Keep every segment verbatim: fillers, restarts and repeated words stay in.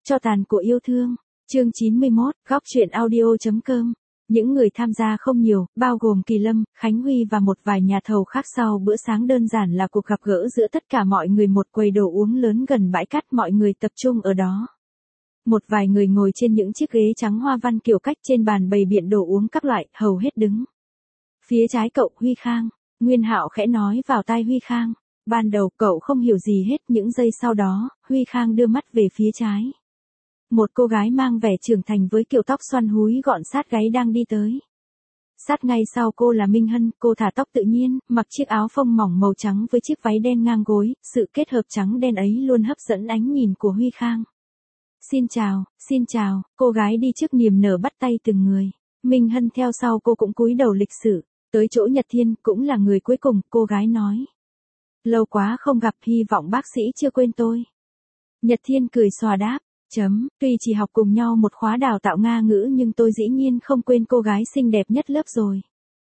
Cho tàn của yêu thương. Chương chín mươi mốt, góc truyện audio.com. Những người tham gia không nhiều, bao gồm Kỳ Lâm, Khánh Huy và một vài nhà thầu khác. Sau bữa sáng đơn giản là cuộc gặp gỡ giữa tất cả mọi người, một quầy đồ uống lớn gần bãi cát, mọi người tập trung ở đó. Một vài người ngồi trên những chiếc ghế trắng hoa văn kiểu cách, trên bàn bày biện đồ uống các loại, hầu hết đứng. Phía trái cậu, Huy Khang. Nguyên Hạo khẽ nói vào tai Huy Khang. Ban đầu cậu không hiểu gì hết, những giây sau đó, Huy Khang đưa mắt về phía trái. Một cô gái mang vẻ trưởng thành với kiểu tóc xoăn húi gọn sát gáy đang đi tới. Sát ngay sau cô là Minh Hân, cô thả tóc tự nhiên, mặc chiếc áo phông mỏng màu trắng với chiếc váy đen ngang gối, sự kết hợp trắng đen ấy luôn hấp dẫn ánh nhìn của Huy Khang. Xin chào, xin chào, cô gái đi trước niềm nở bắt tay từng người. Minh Hân theo sau cô cũng cúi đầu lịch sự. Tới chỗ Nhật Thiên, cũng là người cuối cùng, cô gái nói. Lâu quá không gặp, hy vọng bác sĩ chưa quên tôi. Nhật Thiên cười xòa đáp. Chấm, tuy chỉ học cùng nhau một khóa đào tạo Nga ngữ nhưng tôi dĩ nhiên không quên cô gái xinh đẹp nhất lớp rồi.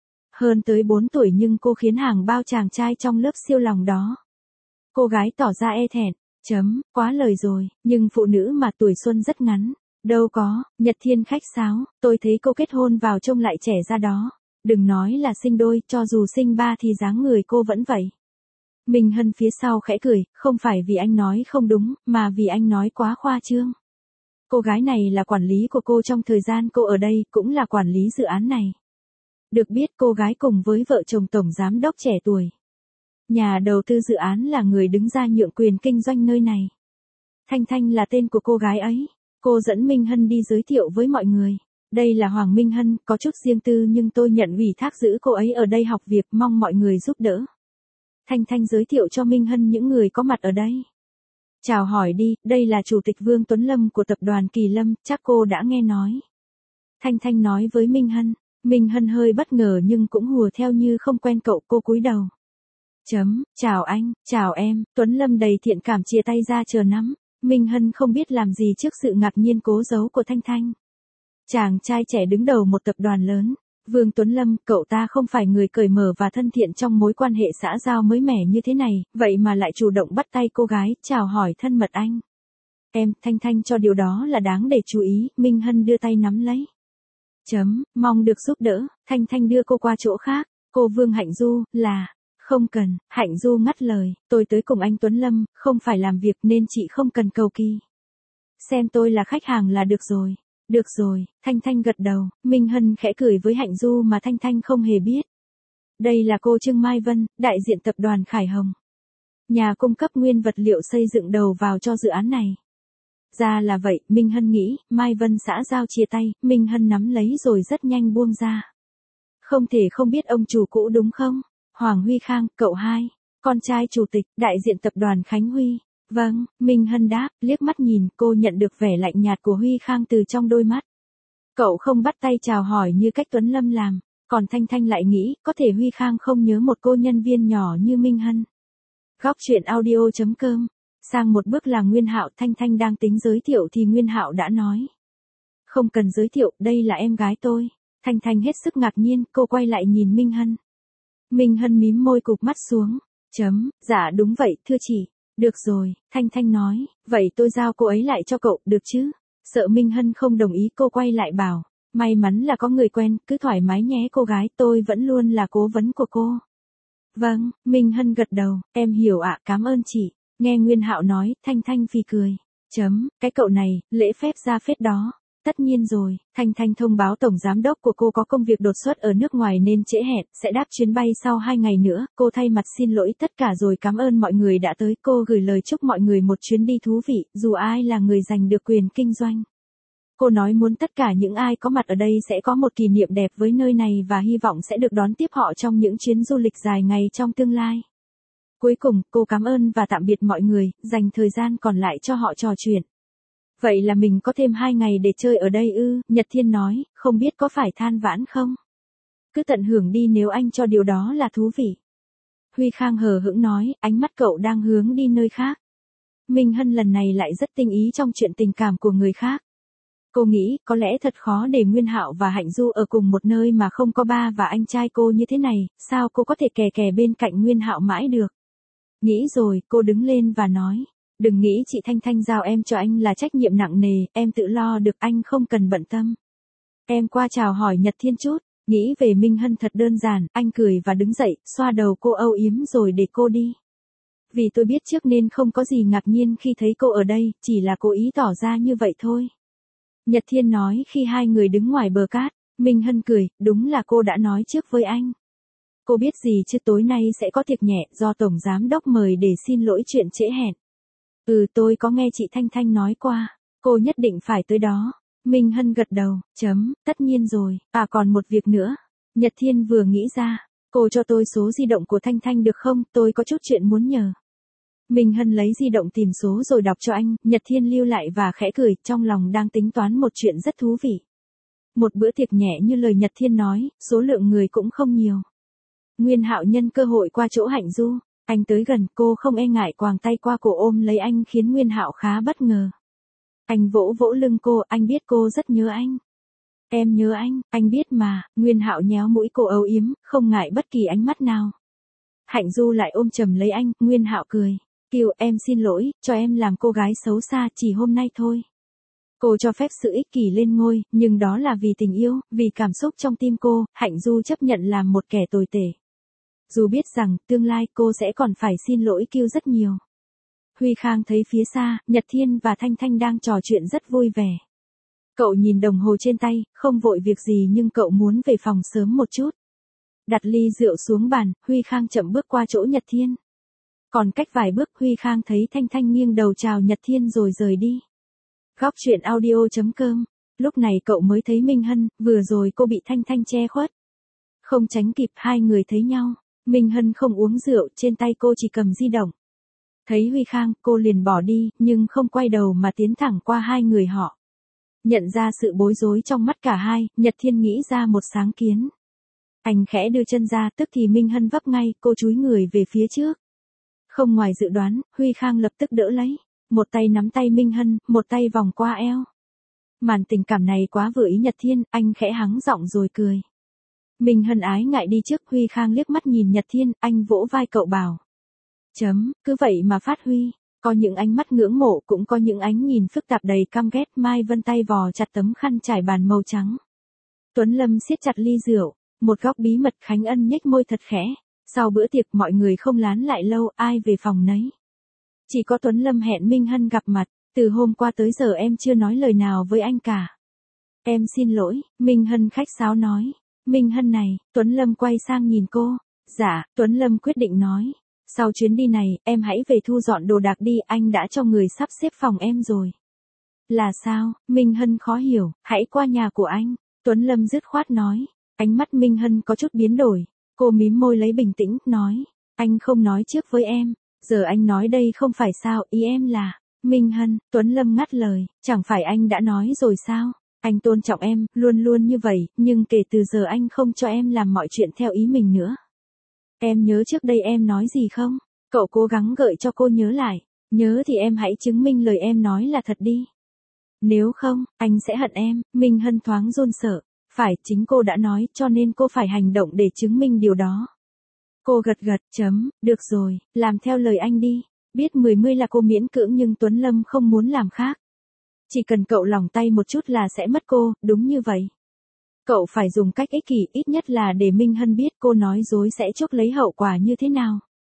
Hơn tới bốn tuổi nhưng cô khiến hàng bao chàng trai trong lớp siêu lòng đó. Cô gái tỏ ra e thẹn. Chấm, quá lời rồi, nhưng phụ nữ mà tuổi xuân rất ngắn. Đâu có, Nhật Thiên khách sáo, tôi thấy cô kết hôn vào trông lại trẻ ra đó. Đừng nói là sinh đôi, cho dù sinh ba thì dáng người cô vẫn vậy. Minh Hân phía sau khẽ cười, không phải vì anh nói không đúng, mà vì anh nói quá khoa trương. Cô gái này là quản lý của cô trong thời gian cô ở đây, cũng là quản lý dự án này. Được biết cô gái cùng với vợ chồng tổng giám đốc trẻ tuổi. Nhà đầu tư dự án là người đứng ra nhượng quyền kinh doanh nơi này. Thanh Thanh là tên của cô gái ấy. Cô dẫn Minh Hân đi giới thiệu với mọi người. Đây là Hoàng Minh Hân, có chút riêng tư nhưng tôi nhận ủy thác giữ cô ấy ở đây học việc, mong mọi người giúp đỡ. Thanh Thanh giới thiệu cho Minh Hân những người có mặt ở đây. Chào hỏi đi, đây là Chủ tịch Vương Tuấn Lâm của tập đoàn Kỳ Lâm, chắc cô đã nghe nói. Thanh Thanh nói với Minh Hân. Minh Hân hơi bất ngờ nhưng cũng hùa theo như không quen cậu, cô cúi đầu. Chấm, chào anh, chào em, Tuấn Lâm đầy thiện cảm chia tay ra chờ nắm. Minh Hân không biết làm gì trước sự ngạc nhiên cố giấu của Thanh Thanh. Chàng trai trẻ đứng đầu một tập đoàn lớn. Vương Tuấn Lâm, cậu ta không phải người cởi mở và thân thiện trong mối quan hệ xã giao mới mẻ như thế này, vậy mà lại chủ động bắt tay cô gái, chào hỏi thân mật anh. Em, Thanh Thanh cho điều đó là đáng để chú ý, Minh Hân đưa tay nắm lấy. Chấm, mong được giúp đỡ, Thanh Thanh đưa cô qua chỗ khác, cô Vương Hạnh Du, là, không cần, Hạnh Du ngắt lời, tôi tới cùng anh Tuấn Lâm, không phải làm việc nên chị không cần cầu kỳ. Xem tôi là khách hàng là được rồi. Được rồi, Thanh Thanh gật đầu, Minh Hân khẽ cười với Hạnh Du mà Thanh Thanh không hề biết. Đây là cô Trương Mai Vân, đại diện tập đoàn Khải Hồng. Nhà cung cấp nguyên vật liệu xây dựng đầu vào cho dự án này. Ra là vậy, Minh Hân nghĩ, Mai Vân xã giao chia tay, Minh Hân nắm lấy rồi rất nhanh buông ra. Không thể không biết ông chủ cũ đúng không? Hoàng Huy Khang, cậu hai, con trai chủ tịch, đại diện tập đoàn Khánh Huy. Vâng, Minh Hân đáp, liếc mắt nhìn, cô nhận được vẻ lạnh nhạt của Huy Khang từ trong đôi mắt. Cậu không bắt tay chào hỏi như cách Tuấn Lâm làm, còn Thanh Thanh lại nghĩ, có thể Huy Khang không nhớ một cô nhân viên nhỏ như Minh Hân. Góc truyện audio.com. Sang một bước là Nguyên Hạo, Thanh Thanh đang tính giới thiệu thì Nguyên Hạo đã nói. Không cần giới thiệu, đây là em gái tôi. Thanh Thanh hết sức ngạc nhiên, cô quay lại nhìn Minh Hân. Minh Hân mím môi cụp mắt xuống. Chấm, dạ đúng vậy, thưa chị. Được rồi, Thanh Thanh nói, vậy tôi giao cô ấy lại cho cậu, được chứ? Sợ Minh Hân không đồng ý, cô quay lại bảo, may mắn là có người quen, cứ thoải mái nhé cô gái, tôi vẫn luôn là cố vấn của cô. Vâng, Minh Hân gật đầu, em hiểu ạ, cảm ơn chị. Nghe Nguyên Hạo nói, Thanh Thanh phì cười. Chấm, cái cậu này, lễ phép ra phết đó. Tất nhiên rồi, Thanh Thanh thông báo tổng giám đốc của cô có công việc đột xuất ở nước ngoài nên trễ hẹn, sẽ đáp chuyến bay sau hai ngày nữa, cô thay mặt xin lỗi tất cả rồi cảm ơn mọi người đã tới, cô gửi lời chúc mọi người một chuyến đi thú vị, dù ai là người giành được quyền kinh doanh. Cô nói muốn tất cả những ai có mặt ở đây sẽ có một kỷ niệm đẹp với nơi này và hy vọng sẽ được đón tiếp họ trong những chuyến du lịch dài ngày trong tương lai. Cuối cùng, cô cảm ơn và tạm biệt mọi người, dành thời gian còn lại cho họ trò chuyện. Vậy là mình có thêm hai ngày để chơi ở đây ư, Nhật Thiên nói, không biết có phải than vãn không? Cứ tận hưởng đi nếu anh cho điều đó là thú vị. Huy Khang hờ hững nói, ánh mắt cậu đang hướng đi nơi khác. Minh Hân lần này lại rất tinh ý trong chuyện tình cảm của người khác. Cô nghĩ, có lẽ thật khó để Nguyên Hạo và Hạnh Du ở cùng một nơi mà không có ba và anh trai cô như thế này, sao cô có thể kè kè bên cạnh Nguyên Hạo mãi được? Nghĩ rồi, cô đứng lên và nói. Đừng nghĩ chị Thanh Thanh giao em cho anh là trách nhiệm nặng nề, em tự lo được, anh không cần bận tâm. Em qua chào hỏi Nhật Thiên chút, nghĩ về Minh Hân thật đơn giản, anh cười và đứng dậy, xoa đầu cô âu yếm rồi để cô đi. Vì tôi biết trước nên không có gì ngạc nhiên khi thấy cô ở đây, chỉ là cố ý tỏ ra như vậy thôi. Nhật Thiên nói khi hai người đứng ngoài bờ cát. Minh Hân cười, đúng là cô đã nói trước với anh. Cô biết gì chứ, tối nay sẽ có tiệc nhẹ do Tổng Giám Đốc mời để xin lỗi chuyện trễ hẹn. Ừ, tôi có nghe chị Thanh Thanh nói qua, cô nhất định phải tới đó. Minh Hân gật đầu, chấm, tất nhiên rồi, à còn một việc nữa. Nhật Thiên vừa nghĩ ra, cô cho tôi số di động của Thanh Thanh được không, tôi có chút chuyện muốn nhờ. Minh Hân lấy di động tìm số rồi đọc cho anh, Nhật Thiên lưu lại và khẽ cười, trong lòng đang tính toán một chuyện rất thú vị. Một bữa tiệc nhẹ như lời Nhật Thiên nói, số lượng người cũng không nhiều. Nguyên Hạo nhân cơ hội qua chỗ Hạnh Du, anh tới gần, cô không e ngại quàng tay qua cổ ôm lấy anh khiến Nguyên Hạo khá bất ngờ. Anh vỗ vỗ lưng cô, anh biết cô rất nhớ anh. Em nhớ anh, anh biết mà, Nguyên Hạo nhéo mũi cô âu yếm, không ngại bất kỳ ánh mắt nào. Hạnh Du lại ôm chầm lấy anh, Nguyên Hạo cười. Kiều, em xin lỗi, cho em làm cô gái xấu xa chỉ hôm nay thôi. Cô cho phép sự ích kỷ lên ngôi, nhưng đó là vì tình yêu, vì cảm xúc trong tim cô, Hạnh Du chấp nhận làm một kẻ tồi tệ. Dù biết rằng, tương lai cô sẽ còn phải xin lỗi Kiều rất nhiều. Huy Khang thấy phía xa, Nhật Thiên và Thanh Thanh đang trò chuyện rất vui vẻ. Cậu nhìn đồng hồ trên tay, không vội việc gì nhưng cậu muốn về phòng sớm một chút. Đặt ly rượu xuống bàn, Huy Khang chậm bước qua chỗ Nhật Thiên. Còn cách vài bước, Huy Khang thấy Thanh Thanh nghiêng đầu chào Nhật Thiên rồi rời đi. Góc truyện audio chấm com. Lúc này cậu mới thấy Minh Hân, vừa rồi cô bị Thanh Thanh che khuất. Không tránh kịp, hai người thấy nhau. Minh Hân không uống rượu, trên tay cô chỉ cầm di động. Thấy Huy Khang, cô liền bỏ đi, nhưng không quay đầu mà tiến thẳng qua hai người họ. Nhận ra sự bối rối trong mắt cả hai, Nhật Thiên nghĩ ra một sáng kiến. Anh khẽ đưa chân ra, tức thì Minh Hân vấp ngay, cô chúi người về phía trước. Không ngoài dự đoán, Huy Khang lập tức đỡ lấy. Một tay nắm tay Minh Hân, một tay vòng qua eo. Màn tình cảm này quá vừa ý Nhật Thiên, anh khẽ hắng giọng rồi cười. Minh Hân ái ngại đi trước, Huy Khang liếc mắt nhìn Nhật Thiên, anh vỗ vai cậu bảo. Chấm, cứ vậy mà phát huy. Có những ánh mắt ngưỡng mộ, cũng có những ánh nhìn phức tạp đầy căm ghét. Mai Vân tay vò chặt tấm khăn trải bàn màu trắng. Tuấn Lâm siết chặt ly rượu, một góc bí mật. Khánh Ân nhếch môi thật khẽ. Sau bữa tiệc mọi người không lán lại lâu, ai về phòng nấy. Chỉ có Tuấn Lâm hẹn Minh Hân gặp mặt, từ hôm qua tới giờ em chưa nói lời nào với anh cả. Em xin lỗi, Minh Hân khách sáo nói. Minh Hân này, Tuấn Lâm quay sang nhìn cô. Dạ, Tuấn Lâm quyết định nói. Sau chuyến đi này, em hãy về thu dọn đồ đạc đi, anh đã cho người sắp xếp phòng em rồi. Là sao? Minh Hân khó hiểu, hãy qua nhà của anh. Tuấn Lâm dứt khoát nói. Ánh mắt Minh Hân có chút biến đổi. Cô mím môi lấy bình tĩnh, nói. Anh không nói trước với em. Giờ anh nói đây không phải sao, ý em là. Minh Hân, Tuấn Lâm ngắt lời. Chẳng phải anh đã nói rồi sao? Anh tôn trọng em, luôn luôn như vậy, nhưng kể từ giờ anh không cho em làm mọi chuyện theo ý mình nữa. Em nhớ trước đây em nói gì không? Cậu cố gắng gợi cho cô nhớ lại. Nhớ thì em hãy chứng minh lời em nói là thật đi. Nếu không, anh sẽ hận em. Minh Hân thoáng run sợ. Phải, chính cô đã nói, cho nên cô phải hành động để chứng minh điều đó. Cô gật gật, chấm, được rồi, làm theo lời anh đi. Biết mười mươi là cô miễn cưỡng nhưng Tuấn Lâm không muốn làm khác. Chỉ cần cậu lỏng tay một chút là sẽ mất cô, đúng như vậy. Cậu phải dùng cách ích kỷ, ít nhất là để Minh Hân biết cô nói dối sẽ chuốc lấy hậu quả như thế nào.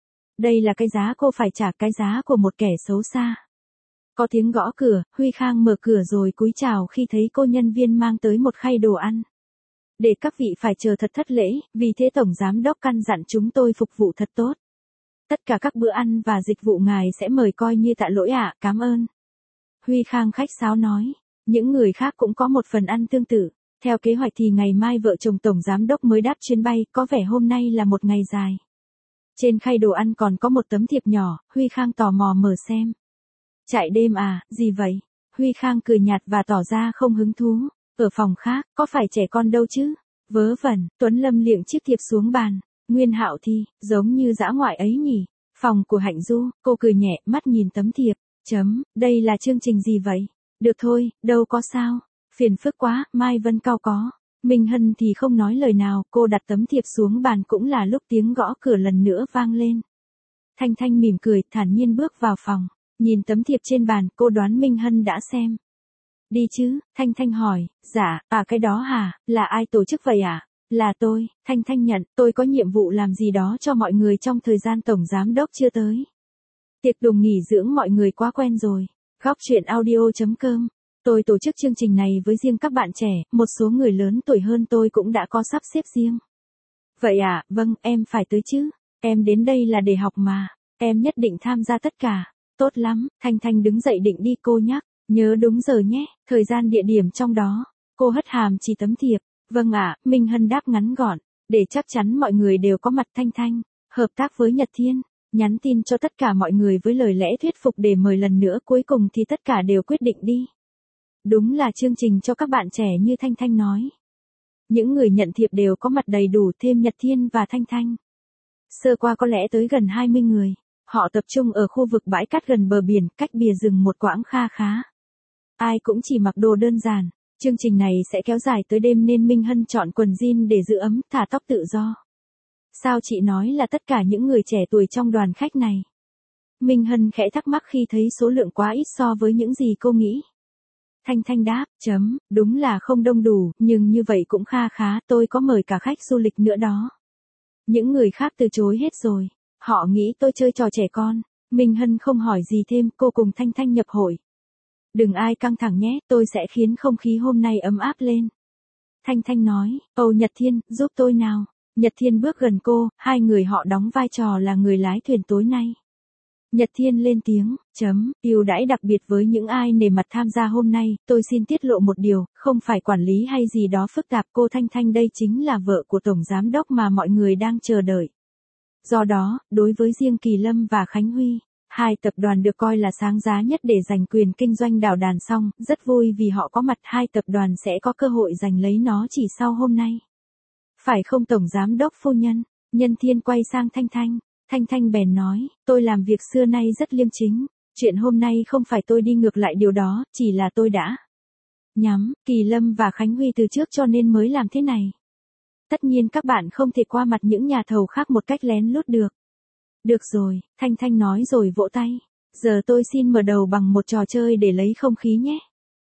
Đây là cái giá cô phải trả, cái giá của một kẻ xấu xa. Có tiếng gõ cửa, Huy Khang mở cửa rồi cúi chào khi thấy cô nhân viên mang tới một khay đồ ăn. Để các vị phải chờ thật thất lễ, vì thế Tổng Giám Đốc căn dặn chúng tôi phục vụ thật tốt. Tất cả các bữa ăn và dịch vụ ngài sẽ mời coi như tạ lỗi ạ, à, cảm ơn. Huy Khang khách sáo nói, những người khác cũng có một phần ăn tương tự. Theo kế hoạch thì ngày mai vợ chồng Tổng Giám Đốc mới đáp chuyến bay, có vẻ hôm nay là một ngày dài. Trên khay đồ ăn còn có một tấm thiệp nhỏ, Huy Khang tò mò mở xem. Chạy đêm à, gì vậy? Huy Khang cười nhạt và tỏ ra không hứng thú. Ở phòng khác, có phải trẻ con đâu chứ? Vớ vẩn, Tuấn Lâm liệng chiếc thiệp xuống bàn. Nguyên Hạo thì, giống như dã ngoại ấy nhỉ? Phòng của Hạnh Du, cô cười nhẹ, mắt nhìn tấm thiệp. Chấm, đây là chương trình gì vậy? Được thôi, đâu có sao. Phiền phức quá, Mai Vân cau có. Minh Hân thì không nói lời nào, cô đặt tấm thiệp xuống bàn cũng là lúc tiếng gõ cửa lần nữa vang lên. Thanh Thanh mỉm cười, thản nhiên bước vào phòng. Nhìn tấm thiệp trên bàn, cô đoán Minh Hân đã xem. Đi chứ, Thanh Thanh hỏi, dạ, à cái đó hả, là ai tổ chức vậy ạ? À? Là tôi, Thanh Thanh nhận, tôi có nhiệm vụ làm gì đó cho mọi người trong thời gian tổng giám đốc chưa tới. Tiệc tùng nghỉ dưỡng mọi người quá quen rồi. Góc chuyện audio chấm com. Tôi tổ chức chương trình này với riêng các bạn trẻ, một số người lớn tuổi hơn tôi cũng đã có sắp xếp riêng. Vậy à, vâng, em phải tới chứ. Em đến đây là để học mà. Em nhất định tham gia tất cả. Tốt lắm, Thanh Thanh đứng dậy định đi cô nhắc. Nhớ đúng giờ nhé, thời gian địa điểm trong đó. Cô hất hàm chỉ tấm thiệp. Vâng ạ, à, Minh Hân đáp ngắn gọn. Để chắc chắn mọi người đều có mặt. Thanh Thanh hợp tác với Nhật Thiên. Nhắn tin cho tất cả mọi người với lời lẽ thuyết phục để mời lần nữa, cuối cùng thì tất cả đều quyết định đi. Đúng là chương trình cho các bạn trẻ như Thanh Thanh nói. Những người nhận thiệp đều có mặt đầy đủ, thêm Nhật Thiên và Thanh Thanh. Sơ qua có lẽ tới gần hai mươi người. Họ tập trung ở khu vực bãi cát gần bờ biển, cách bìa rừng một quãng kha khá. Ai cũng chỉ mặc đồ đơn giản. Chương trình này sẽ kéo dài tới đêm nên Minh Hân chọn quần jean để giữ ấm, thả tóc tự do. Sao chị nói là tất cả những người trẻ tuổi trong đoàn khách này? Minh Hân khẽ thắc mắc khi thấy số lượng quá ít so với những gì cô nghĩ. Thanh Thanh đáp, chấm, đúng là không đông đủ, nhưng như vậy cũng kha khá, tôi có mời cả khách du lịch nữa đó. Những người khác từ chối hết rồi, họ nghĩ tôi chơi trò trẻ con. Minh Hân không hỏi gì thêm, cô cùng Thanh Thanh nhập hội. Đừng ai căng thẳng nhé, tôi sẽ khiến không khí hôm nay ấm áp lên. Thanh Thanh nói, Âu Nhật Thiên, giúp tôi nào. Nhật Thiên bước gần cô, hai người họ đóng vai trò là người lái thuyền tối nay. Nhật Thiên lên tiếng, chấm, ưu đãi đặc biệt với những ai nể mặt tham gia hôm nay, tôi xin tiết lộ một điều, không phải quản lý hay gì đó phức tạp, cô Thanh Thanh đây chính là vợ của Tổng Giám Đốc mà mọi người đang chờ đợi. Do đó, đối với riêng Kỳ Lâm và Khánh Huy, hai tập đoàn được coi là sáng giá nhất để giành quyền kinh doanh đảo đàn xong, rất vui vì họ có mặt, hai tập đoàn sẽ có cơ hội giành lấy nó chỉ sau hôm nay. Phải không Tổng Giám Đốc phu nhân? Nhân Thiên quay sang Thanh Thanh. Thanh Thanh bèn nói, tôi làm việc xưa nay rất liêm chính. Chuyện hôm nay không phải tôi đi ngược lại điều đó, chỉ là tôi đã nhắm Kỳ Lâm và Khánh Huy từ trước cho nên mới làm thế này. Tất nhiên các bạn không thể qua mặt những nhà thầu khác một cách lén lút được. Được rồi, Thanh Thanh nói rồi vỗ tay. Giờ tôi xin mở đầu bằng một trò chơi để lấy không khí nhé.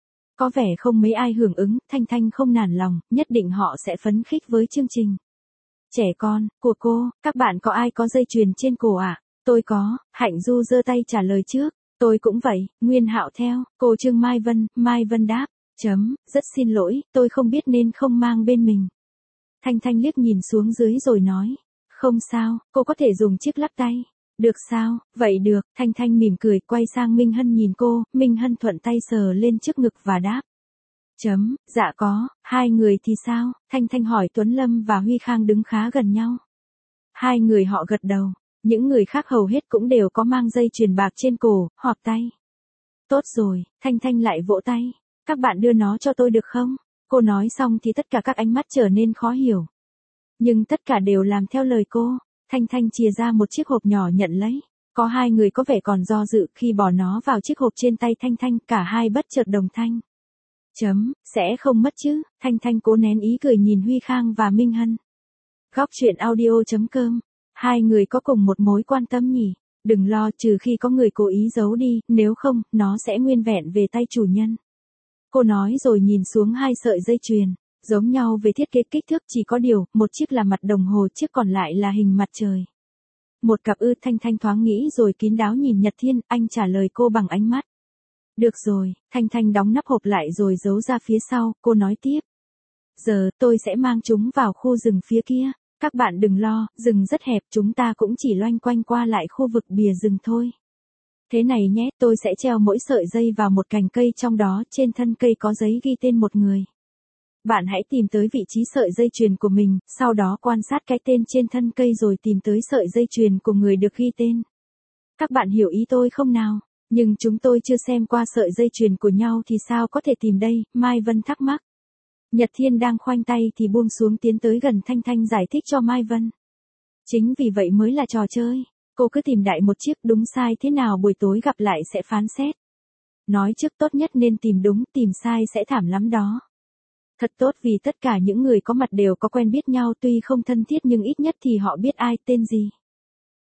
Có vẻ không mấy ai hưởng ứng, Thanh Thanh không nản lòng, nhất định họ sẽ phấn khích với chương trình. Trẻ con, của cô, các bạn có ai có dây chuyền trên cổ ạ? À? Tôi có, Hạnh Du giơ tay trả lời trước. Tôi cũng vậy, Nguyên Hạo theo, cô Trương Mai Vân, Mai Vân đáp, chấm, rất xin lỗi, tôi không biết nên không mang bên mình. Thanh Thanh liếc nhìn xuống dưới rồi nói, không sao, cô có thể dùng chiếc lắc tay. Được sao, vậy được, Thanh Thanh mỉm cười quay sang Minh Hân nhìn cô, Minh Hân thuận tay sờ lên trước ngực và đáp. Chấm, dạ có, hai người thì sao? Thanh Thanh hỏi Tuấn Lâm và Huy Khang đứng khá gần nhau. Hai người họ gật đầu, những người khác hầu hết cũng đều có mang dây chuyền bạc trên cổ, hoặc tay. Tốt rồi, Thanh Thanh lại vỗ tay, các bạn đưa nó cho tôi được không? Cô nói xong thì tất cả các ánh mắt trở nên khó hiểu. Nhưng tất cả đều làm theo lời cô. Thanh Thanh chìa ra một chiếc hộp nhỏ nhận lấy. Có hai người có vẻ còn do dự khi bỏ nó vào chiếc hộp trên tay Thanh Thanh, cả hai bất chợt đồng thanh. Chấm, sẽ không mất chứ, Thanh Thanh cố nén ý cười nhìn Huy Khang và Minh Hân. Góc chuyện audio chấm com. Hai người có cùng một mối quan tâm nhỉ? Đừng lo, trừ khi có người cố ý giấu đi, nếu không, nó sẽ nguyên vẹn về tay chủ nhân. Cô nói rồi nhìn xuống hai sợi dây chuyền, giống nhau về thiết kế kích thước, chỉ có điều, một chiếc là mặt đồng hồ, chiếc còn lại là hình mặt trời. Một cặp ư? Thanh Thanh thoáng nghĩ rồi kín đáo nhìn Nhật Thiên, anh trả lời cô bằng ánh mắt. Được rồi, Thanh Thanh đóng nắp hộp lại rồi giấu ra phía sau, cô nói tiếp. Giờ, tôi sẽ mang chúng vào khu rừng phía kia, các bạn đừng lo, rừng rất hẹp, chúng ta cũng chỉ loanh quanh qua lại khu vực bìa rừng thôi. Thế này nhé, tôi sẽ treo mỗi sợi dây vào một cành cây, trong đó, trên thân cây có giấy ghi tên một người. Bạn hãy tìm tới vị trí sợi dây chuyền của mình, sau đó quan sát cái tên trên thân cây rồi tìm tới sợi dây chuyền của người được ghi tên. Các bạn hiểu ý tôi không nào? Nhưng chúng tôi chưa xem qua sợi dây chuyền của nhau thì sao có thể tìm đây? Mai Vân thắc mắc. Nhật Thiên đang khoanh tay thì buông xuống tiến tới gần Thanh Thanh giải thích cho Mai Vân. Chính vì vậy mới là trò chơi. Cô cứ tìm đại một chiếc, đúng sai thế nào buổi tối gặp lại sẽ phán xét. Nói trước tốt nhất nên tìm đúng, tìm sai sẽ thảm lắm đó. Thật tốt vì tất cả những người có mặt đều có quen biết nhau, tuy không thân thiết nhưng ít nhất thì họ biết ai tên gì.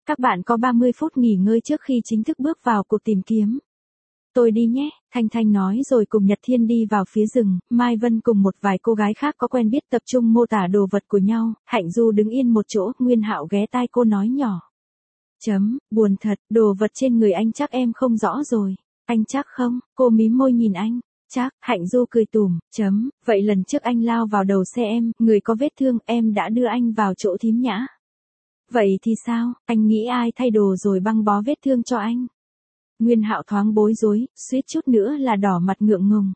Các bạn có ba mươi phút nghỉ ngơi trước khi chính thức bước vào cuộc tìm kiếm. Tôi đi nhé, Thanh Thanh nói rồi cùng Nhật Thiên đi vào phía rừng, Mai Vân cùng một vài cô gái khác có quen biết tập trung mô tả đồ vật của nhau, Hạnh Du đứng yên một chỗ, Nguyên Hạo ghé tai cô nói nhỏ. Chấm, buồn thật, đồ vật trên người anh chắc em không rõ rồi. Anh chắc không, cô mím môi nhìn anh. Chắc, Hạnh Du cười tủm, chấm, vậy lần trước anh lao vào đầu xe em, người có vết thương, em đã đưa anh vào chỗ thím Nhã. Vậy thì sao, anh nghĩ ai thay đồ rồi băng bó vết thương cho anh? Nguyên Hạo thoáng bối rối, suýt chút nữa là đỏ mặt ngượng ngùng.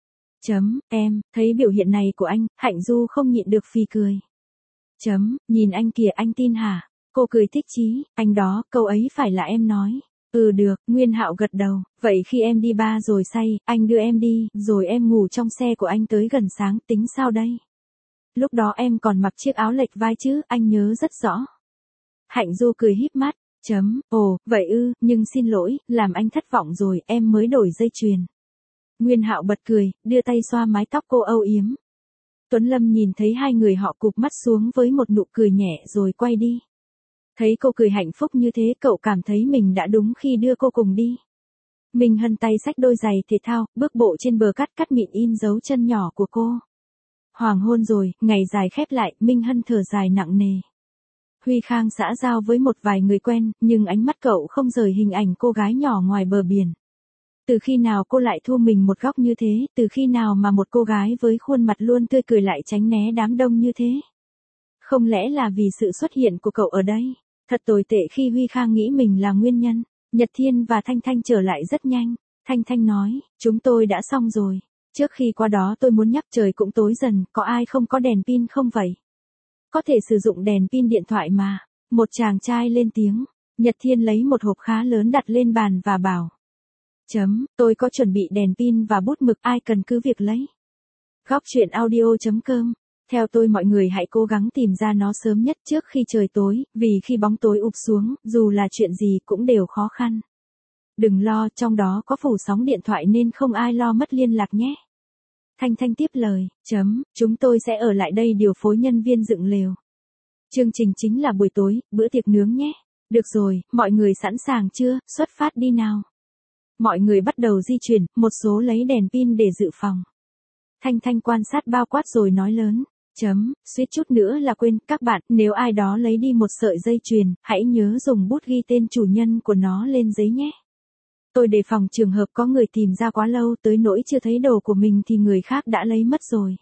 Chấm, em, thấy biểu hiện này của anh, Hạnh Du không nhịn được phì cười. Chấm, nhìn anh kìa, anh tin hả? Cô cười thích chí, anh đó, câu ấy phải là em nói. Ừ được, Nguyên Hạo gật đầu, vậy khi em đi ba rồi say, anh đưa em đi, rồi em ngủ trong xe của anh tới gần sáng, tính sao đây? Lúc đó em còn mặc chiếc áo lệch vai chứ, anh nhớ rất rõ. Hạnh Du cười híp mắt, chấm, ồ, vậy ư, nhưng xin lỗi, làm anh thất vọng rồi, em mới đổi dây chuyền. Nguyên Hạo bật cười, đưa tay xoa mái tóc cô âu yếm. Tuấn Lâm nhìn thấy hai người họ cụp mắt xuống với một nụ cười nhẹ rồi quay đi. Thấy cô cười hạnh phúc như thế, cậu cảm thấy mình đã đúng khi đưa cô cùng đi. Minh Hân tay xách đôi giày thể thao, bước bộ trên bờ cát cắt mịn in dấu chân nhỏ của cô. Hoàng hôn rồi, ngày dài khép lại, Minh Hân thở dài nặng nề. Huy Khang xã giao với một vài người quen, nhưng ánh mắt cậu không rời hình ảnh cô gái nhỏ ngoài bờ biển. Từ khi nào cô lại thu mình một góc như thế, từ khi nào mà một cô gái với khuôn mặt luôn tươi cười lại tránh né đám đông như thế? Không lẽ là vì sự xuất hiện của cậu ở đây? Thật tồi tệ khi Huy Khang nghĩ mình là nguyên nhân. Nhật Thiên và Thanh Thanh trở lại rất nhanh. Thanh Thanh nói, chúng tôi đã xong rồi. Trước khi qua đó tôi muốn nhắc, trời cũng tối dần, có ai không có đèn pin không vậy? Có thể sử dụng đèn pin điện thoại mà. Một chàng trai lên tiếng. Nhật Thiên lấy một hộp khá lớn đặt lên bàn và bảo. Chấm, tôi có chuẩn bị đèn pin và bút mực, ai cần cứ việc lấy. Góc truyện audio chấm com. Theo tôi mọi người hãy cố gắng tìm ra nó sớm nhất trước khi trời tối, vì khi bóng tối ụp xuống, dù là chuyện gì cũng đều khó khăn. Đừng lo, trong đó có phủ sóng điện thoại nên không ai lo mất liên lạc nhé. Thanh Thanh tiếp lời, chấm, chúng tôi sẽ ở lại đây điều phối nhân viên dựng lều. Chương trình chính là buổi tối, bữa tiệc nướng nhé. Được rồi, mọi người sẵn sàng chưa, xuất phát đi nào. Mọi người bắt đầu di chuyển, một số lấy đèn pin để dự phòng. Thanh Thanh quan sát bao quát rồi nói lớn. Chấm, suýt chút nữa là quên, các bạn, nếu ai đó lấy đi một sợi dây chuyền, hãy nhớ dùng bút ghi tên chủ nhân của nó lên giấy nhé. Tôi đề phòng trường hợp có người tìm ra quá lâu tới nỗi chưa thấy đồ của mình thì người khác đã lấy mất rồi.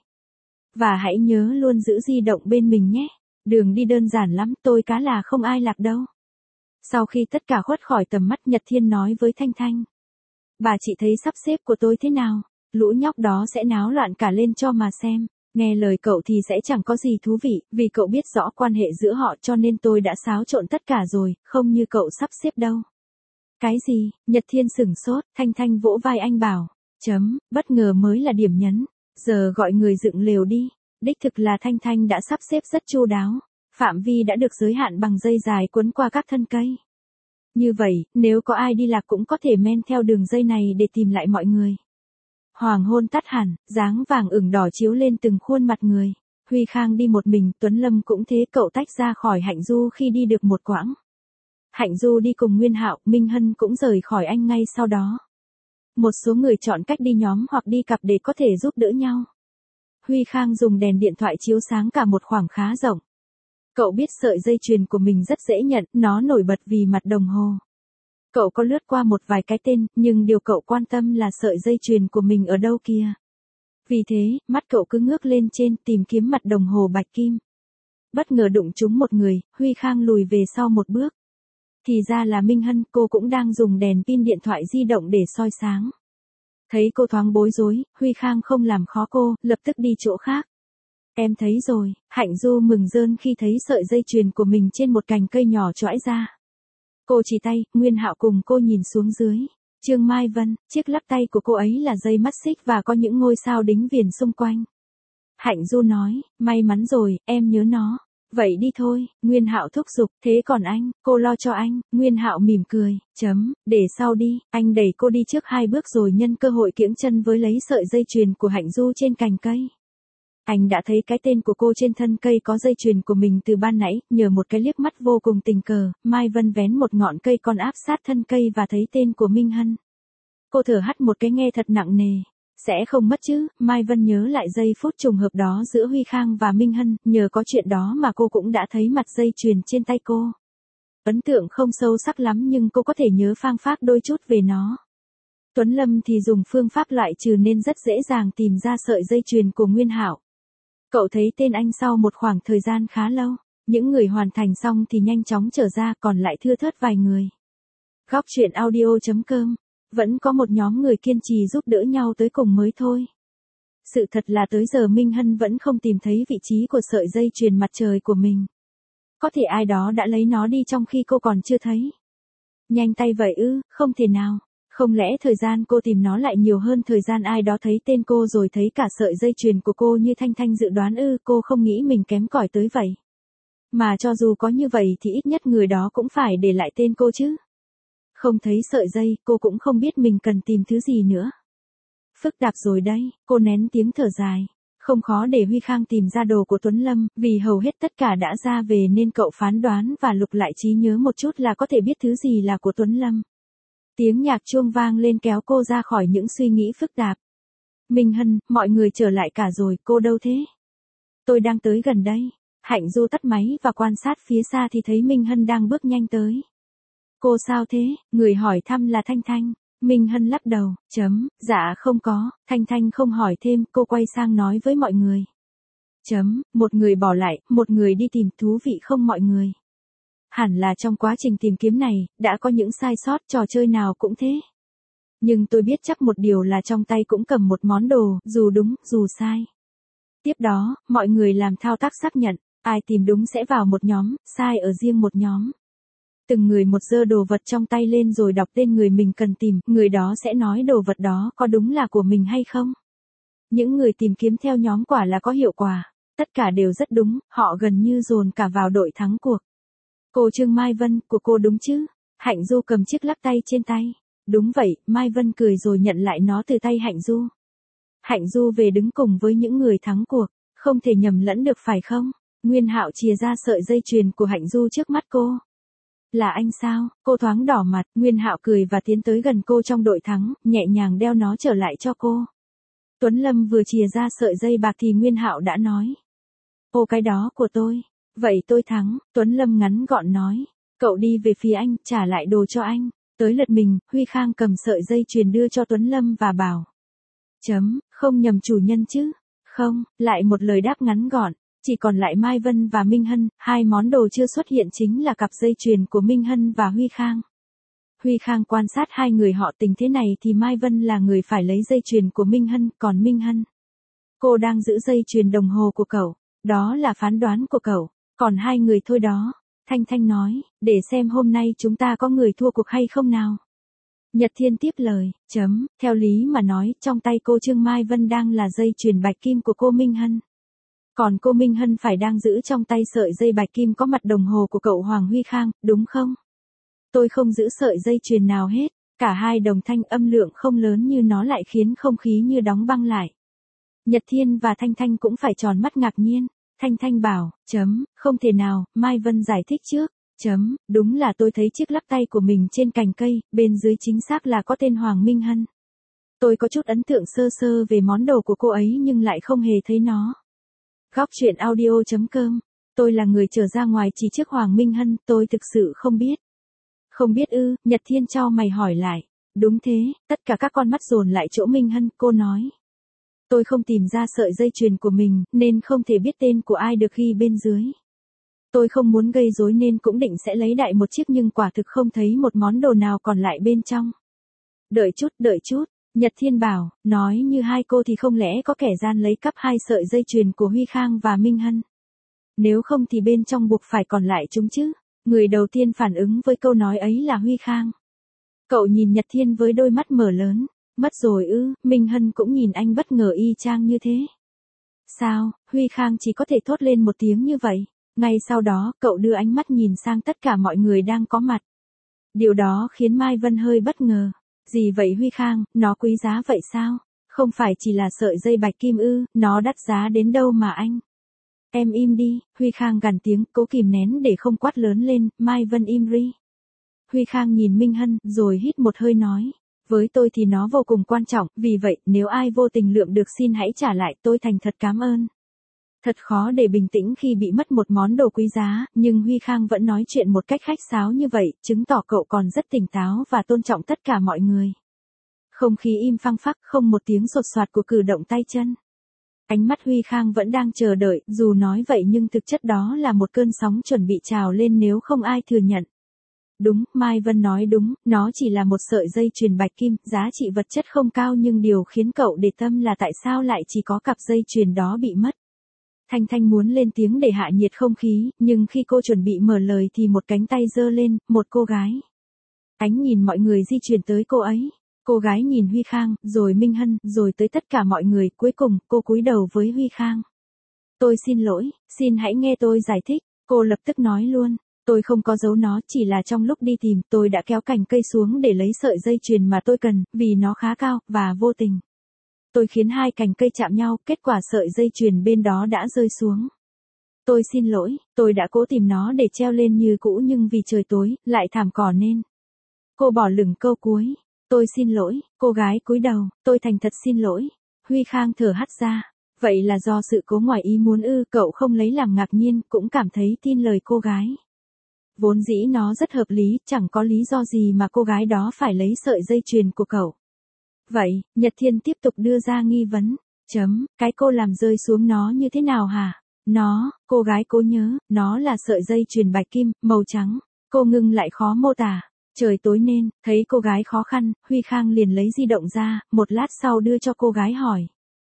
Và hãy nhớ luôn giữ di động bên mình nhé. Đường đi đơn giản lắm, tôi cá là không ai lạc đâu. Sau khi tất cả khuất khỏi tầm mắt, Nhật Thiên nói với Thanh Thanh. Bà chị thấy sắp xếp của tôi thế nào? Lũ nhóc đó sẽ náo loạn cả lên cho mà xem. Nghe lời cậu thì sẽ chẳng có gì thú vị, vì cậu biết rõ quan hệ giữa họ cho nên tôi đã xáo trộn tất cả rồi, không như cậu sắp xếp đâu. Cái gì? Nhật Thiên sửng sốt, Thanh Thanh vỗ vai anh bảo. Chấm, bất ngờ mới là điểm nhấn. Giờ gọi người dựng lều đi. Đích thực là Thanh Thanh đã sắp xếp rất chu đáo. Phạm vi đã được giới hạn bằng dây dài quấn qua các thân cây. Như vậy, nếu có ai đi lạc cũng có thể men theo đường dây này để tìm lại mọi người. Hoàng hôn tắt hẳn, dáng vàng ửng đỏ chiếu lên từng khuôn mặt người. Huy Khang đi một mình, Tuấn Lâm cũng thế, cậu tách ra khỏi Hạnh Du khi đi được một quãng. Hạnh Du đi cùng Nguyên Hạo, Minh Hân cũng rời khỏi anh ngay sau đó. Một số người chọn cách đi nhóm hoặc đi cặp để có thể giúp đỡ nhau. Huy Khang dùng đèn điện thoại chiếu sáng cả một khoảng khá rộng. Cậu biết sợi dây chuyền của mình rất dễ nhận, nó nổi bật vì mặt đồng hồ. Cậu có lướt qua một vài cái tên, nhưng điều cậu quan tâm là sợi dây chuyền của mình ở đâu kia. Vì thế, mắt cậu cứ ngước lên trên tìm kiếm mặt đồng hồ bạch kim. Bất ngờ đụng trúng một người, Huy Khang lùi về sau một bước. Thì ra là Minh Hân, cô cũng đang dùng đèn pin điện thoại di động để soi sáng. Thấy cô thoáng bối rối, Huy Khang không làm khó cô, lập tức đi chỗ khác. Em thấy rồi, Hạnh Du mừng rơn khi thấy sợi dây chuyền của mình trên một cành cây nhỏ chõi ra. Cô chỉ tay, Nguyên Hạo cùng cô nhìn xuống dưới. Trương Mai Vân, chiếc lắc tay của cô ấy là dây mắt xích và có những ngôi sao đính viền xung quanh. Hạnh Du nói, may mắn rồi, em nhớ nó. Vậy đi thôi, Nguyên Hạo thúc giục, thế còn anh, cô lo cho anh. Nguyên Hạo mỉm cười, chấm, để sau đi, anh đẩy cô đi trước hai bước rồi nhân cơ hội kiễng chân với lấy sợi dây chuyền của Hạnh Du trên cành cây. Anh đã thấy cái tên của cô trên thân cây có dây chuyền của mình từ ban nãy, nhờ một cái liếc mắt vô cùng tình cờ, Mai Vân vén một ngọn cây con áp sát thân cây và thấy tên của Minh Hân. Cô thở hắt một cái nghe thật nặng nề. Sẽ không mất chứ, Mai Vân nhớ lại giây phút trùng hợp đó giữa Huy Khang và Minh Hân, nhờ có chuyện đó mà cô cũng đã thấy mặt dây chuyền trên tay cô. Ấn tượng không sâu sắc lắm nhưng cô có thể nhớ phang phác đôi chút về nó. Tuấn Lâm thì dùng phương pháp loại trừ nên rất dễ dàng tìm ra sợi dây chuyền của Nguyên Hạo. Cậu thấy tên anh sau một khoảng thời gian khá lâu, những người hoàn thành xong thì nhanh chóng trở ra, còn lại thưa thớt vài người. Góc truyện audio chấm com, vẫn có một nhóm người kiên trì giúp đỡ nhau tới cùng mới thôi. Sự thật là tới giờ Minh Hân vẫn không tìm thấy vị trí của sợi dây chuyền mặt trời của mình. Có thể ai đó đã lấy nó đi trong khi cô còn chưa thấy. Nhanh tay vậy ư, không thể nào. Không lẽ thời gian cô tìm nó lại nhiều hơn thời gian ai đó thấy tên cô rồi thấy cả sợi dây chuyền của cô như Thanh Thanh dự đoán ư, cô không nghĩ mình kém cỏi tới vậy. Mà cho dù có như vậy thì ít nhất người đó cũng phải để lại tên cô chứ. Không thấy sợi dây, cô cũng không biết mình cần tìm thứ gì nữa. Phức tạp rồi đấy, cô nén tiếng thở dài. Không khó để Huy Khang tìm ra đồ của Tuấn Lâm, vì hầu hết tất cả đã ra về nên cậu phán đoán và lục lại trí nhớ một chút là có thể biết thứ gì là của Tuấn Lâm. Tiếng nhạc chuông vang lên kéo cô ra khỏi những suy nghĩ phức tạp. Minh Hân, mọi người trở lại cả rồi, cô đâu thế? Tôi đang tới gần đây. Hạnh Du tắt máy và quan sát phía xa thì thấy Minh Hân đang bước nhanh tới. Cô sao thế? Người hỏi thăm là Thanh Thanh. Minh Hân lắc đầu, chấm, dạ không có, Thanh Thanh không hỏi thêm, cô quay sang nói với mọi người. Chấm, một người bỏ lại, một người đi tìm, thú vị không mọi người? Hẳn là trong quá trình tìm kiếm này, đã có những sai sót, trò chơi nào cũng thế. Nhưng tôi biết chắc một điều là trong tay cũng cầm một món đồ, dù đúng, dù sai. Tiếp đó, mọi người làm thao tác xác nhận, ai tìm đúng sẽ vào một nhóm, sai ở riêng một nhóm. Từng người một giơ đồ vật trong tay lên rồi đọc tên người mình cần tìm, người đó sẽ nói đồ vật đó có đúng là của mình hay không. Những người tìm kiếm theo nhóm quả là có hiệu quả, tất cả đều rất đúng, họ gần như dồn cả vào đội thắng cuộc. Cô Trương Mai Vân, của cô đúng chứ? Hạnh Du cầm chiếc lắc tay trên tay. Đúng vậy, Mai Vân cười rồi nhận lại nó từ tay Hạnh Du. Hạnh Du về đứng cùng với những người thắng cuộc, không thể nhầm lẫn được phải không? Nguyên Hạo chìa ra sợi dây chuyền của Hạnh Du trước mắt cô. Là anh sao? Cô thoáng đỏ mặt, Nguyên Hạo cười và tiến tới gần cô trong đội thắng, nhẹ nhàng đeo nó trở lại cho cô. Tuấn Lâm vừa chìa ra sợi dây bạc thì Nguyên Hạo đã nói. Ô cái đó của tôi. Vậy tôi thắng, Tuấn Lâm ngắn gọn nói. Cậu đi về phía anh, trả lại đồ cho anh. Tới lượt mình, Huy Khang cầm sợi dây chuyền đưa cho Tuấn Lâm và bảo. Chấm, không nhầm chủ nhân chứ? Không, lại một lời đáp ngắn gọn. Chỉ còn lại Mai Vân và Minh Hân, hai món đồ chưa xuất hiện chính là cặp dây chuyền của Minh Hân và Huy Khang. Huy Khang quan sát hai người họ tình thế này thì Mai Vân là người phải lấy dây chuyền của Minh Hân, còn Minh Hân. Cô đang giữ dây chuyền đồng hồ của cậu, đó là phán đoán của cậu, còn hai người thôi đó. Thanh Thanh nói, để xem hôm nay chúng ta có người thua cuộc hay không nào. Nhật Thiên tiếp lời, chấm, theo lý mà nói, trong tay cô Trương Mai Vân đang là dây chuyền bạch kim của cô Minh Hân. Còn cô Minh Hân phải đang giữ trong tay sợi dây bạch kim có mặt đồng hồ của cậu Hoàng Huy Khang, đúng không? Tôi không giữ sợi dây chuyền nào hết, cả hai đồng thanh âm lượng không lớn như nó lại khiến không khí như đóng băng lại. Nhật Thiên và Thanh Thanh cũng phải tròn mắt ngạc nhiên. Thanh Thanh bảo, chấm, không thể nào, Mai Vân giải thích trước, chấm, đúng là tôi thấy chiếc lắc tay của mình trên cành cây, bên dưới chính xác là có tên Hoàng Minh Hân. Tôi có chút ấn tượng sơ sơ về món đồ của cô ấy nhưng lại không hề thấy nó. Góc truyện audio chấm com, tôi là người trở ra ngoài chỉ trước Hoàng Minh Hân, tôi thực sự không biết. Không biết ư, Nhật Thiên cho mày hỏi lại. Đúng thế, tất cả các con mắt dồn lại chỗ Minh Hân, cô nói. Tôi không tìm ra sợi dây chuyền của mình, nên không thể biết tên của ai được ghi bên dưới. Tôi không muốn gây rối nên cũng định sẽ lấy đại một chiếc nhưng quả thực không thấy một món đồ nào còn lại bên trong. Đợi chút, đợi chút, Nhật Thiên bảo, nói như hai cô thì không lẽ có kẻ gian lấy cắp hai sợi dây chuyền của Huy Khang và Minh Hân. Nếu không thì bên trong buộc phải còn lại chúng chứ. Người đầu tiên phản ứng với câu nói ấy là Huy Khang. Cậu nhìn Nhật Thiên với đôi mắt mở lớn. Mất rồi ư, Minh Hân cũng nhìn anh bất ngờ y chang như thế. Sao, Huy Khang chỉ có thể thốt lên một tiếng như vậy. Ngay sau đó, cậu đưa ánh mắt nhìn sang tất cả mọi người đang có mặt. Điều đó khiến Mai Vân hơi bất ngờ. Gì vậy Huy Khang, nó quý giá vậy sao? Không phải chỉ là sợi dây bạch kim ư, nó đắt giá đến đâu mà anh. Em im đi, Huy Khang gằn tiếng, cố kìm nén để không quát lớn lên, Mai Vân im ri. Huy Khang nhìn Minh Hân, rồi hít một hơi nói. Với tôi thì nó vô cùng quan trọng, vì vậy, nếu ai vô tình lượm được xin hãy trả lại, tôi thành thật cảm ơn. Thật khó để bình tĩnh khi bị mất một món đồ quý giá, nhưng Huy Khang vẫn nói chuyện một cách khách sáo như vậy, chứng tỏ cậu còn rất tỉnh táo và tôn trọng tất cả mọi người. Không khí im phăng phắc, không một tiếng sột soạt của cử động tay chân. Ánh mắt Huy Khang vẫn đang chờ đợi, dù nói vậy nhưng thực chất đó là một cơn sóng chuẩn bị trào lên nếu không ai thừa nhận. Đúng, Mai Vân nói đúng, nó chỉ là một sợi dây chuyền bạch kim, giá trị vật chất không cao nhưng điều khiến cậu để tâm là tại sao lại chỉ có cặp dây chuyền đó bị mất. Thanh Thanh muốn lên tiếng để hạ nhiệt không khí, nhưng khi cô chuẩn bị mở lời thì một cánh tay giơ lên, một cô gái. Ánh nhìn mọi người di chuyển tới cô ấy. Cô gái nhìn Huy Khang, rồi Minh Hân, rồi tới tất cả mọi người, cuối cùng, cô cúi đầu với Huy Khang. Tôi xin lỗi, xin hãy nghe tôi giải thích, cô lập tức nói luôn. Tôi không có giấu nó, chỉ là trong lúc đi tìm, tôi đã kéo cành cây xuống để lấy sợi dây chuyền mà tôi cần, vì nó khá cao, và vô tình. Tôi khiến hai cành cây chạm nhau, kết quả sợi dây chuyền bên đó đã rơi xuống. Tôi xin lỗi, tôi đã cố tìm nó để treo lên như cũ nhưng vì trời tối, lại thảm cỏ nên. Cô bỏ lửng câu cuối. Tôi xin lỗi, cô gái cúi đầu, tôi thành thật xin lỗi. Huy Khang thở hắt ra. Vậy là do sự cố ngoài ý muốn ư, cậu không lấy làm ngạc nhiên, cũng cảm thấy tin lời cô gái. Vốn dĩ nó rất hợp lý, chẳng có lý do gì mà cô gái đó phải lấy sợi dây chuyền của cậu. Vậy, Nhật Thiên tiếp tục đưa ra nghi vấn. Chấm, cái cô làm rơi xuống nó như thế nào hả? Nó, cô gái cố nhớ, nó là sợi dây chuyền bạch kim, màu trắng. Cô ngưng lại khó mô tả. Trời tối nên, thấy cô gái khó khăn, Huy Khang liền lấy di động ra, một lát sau đưa cho cô gái hỏi.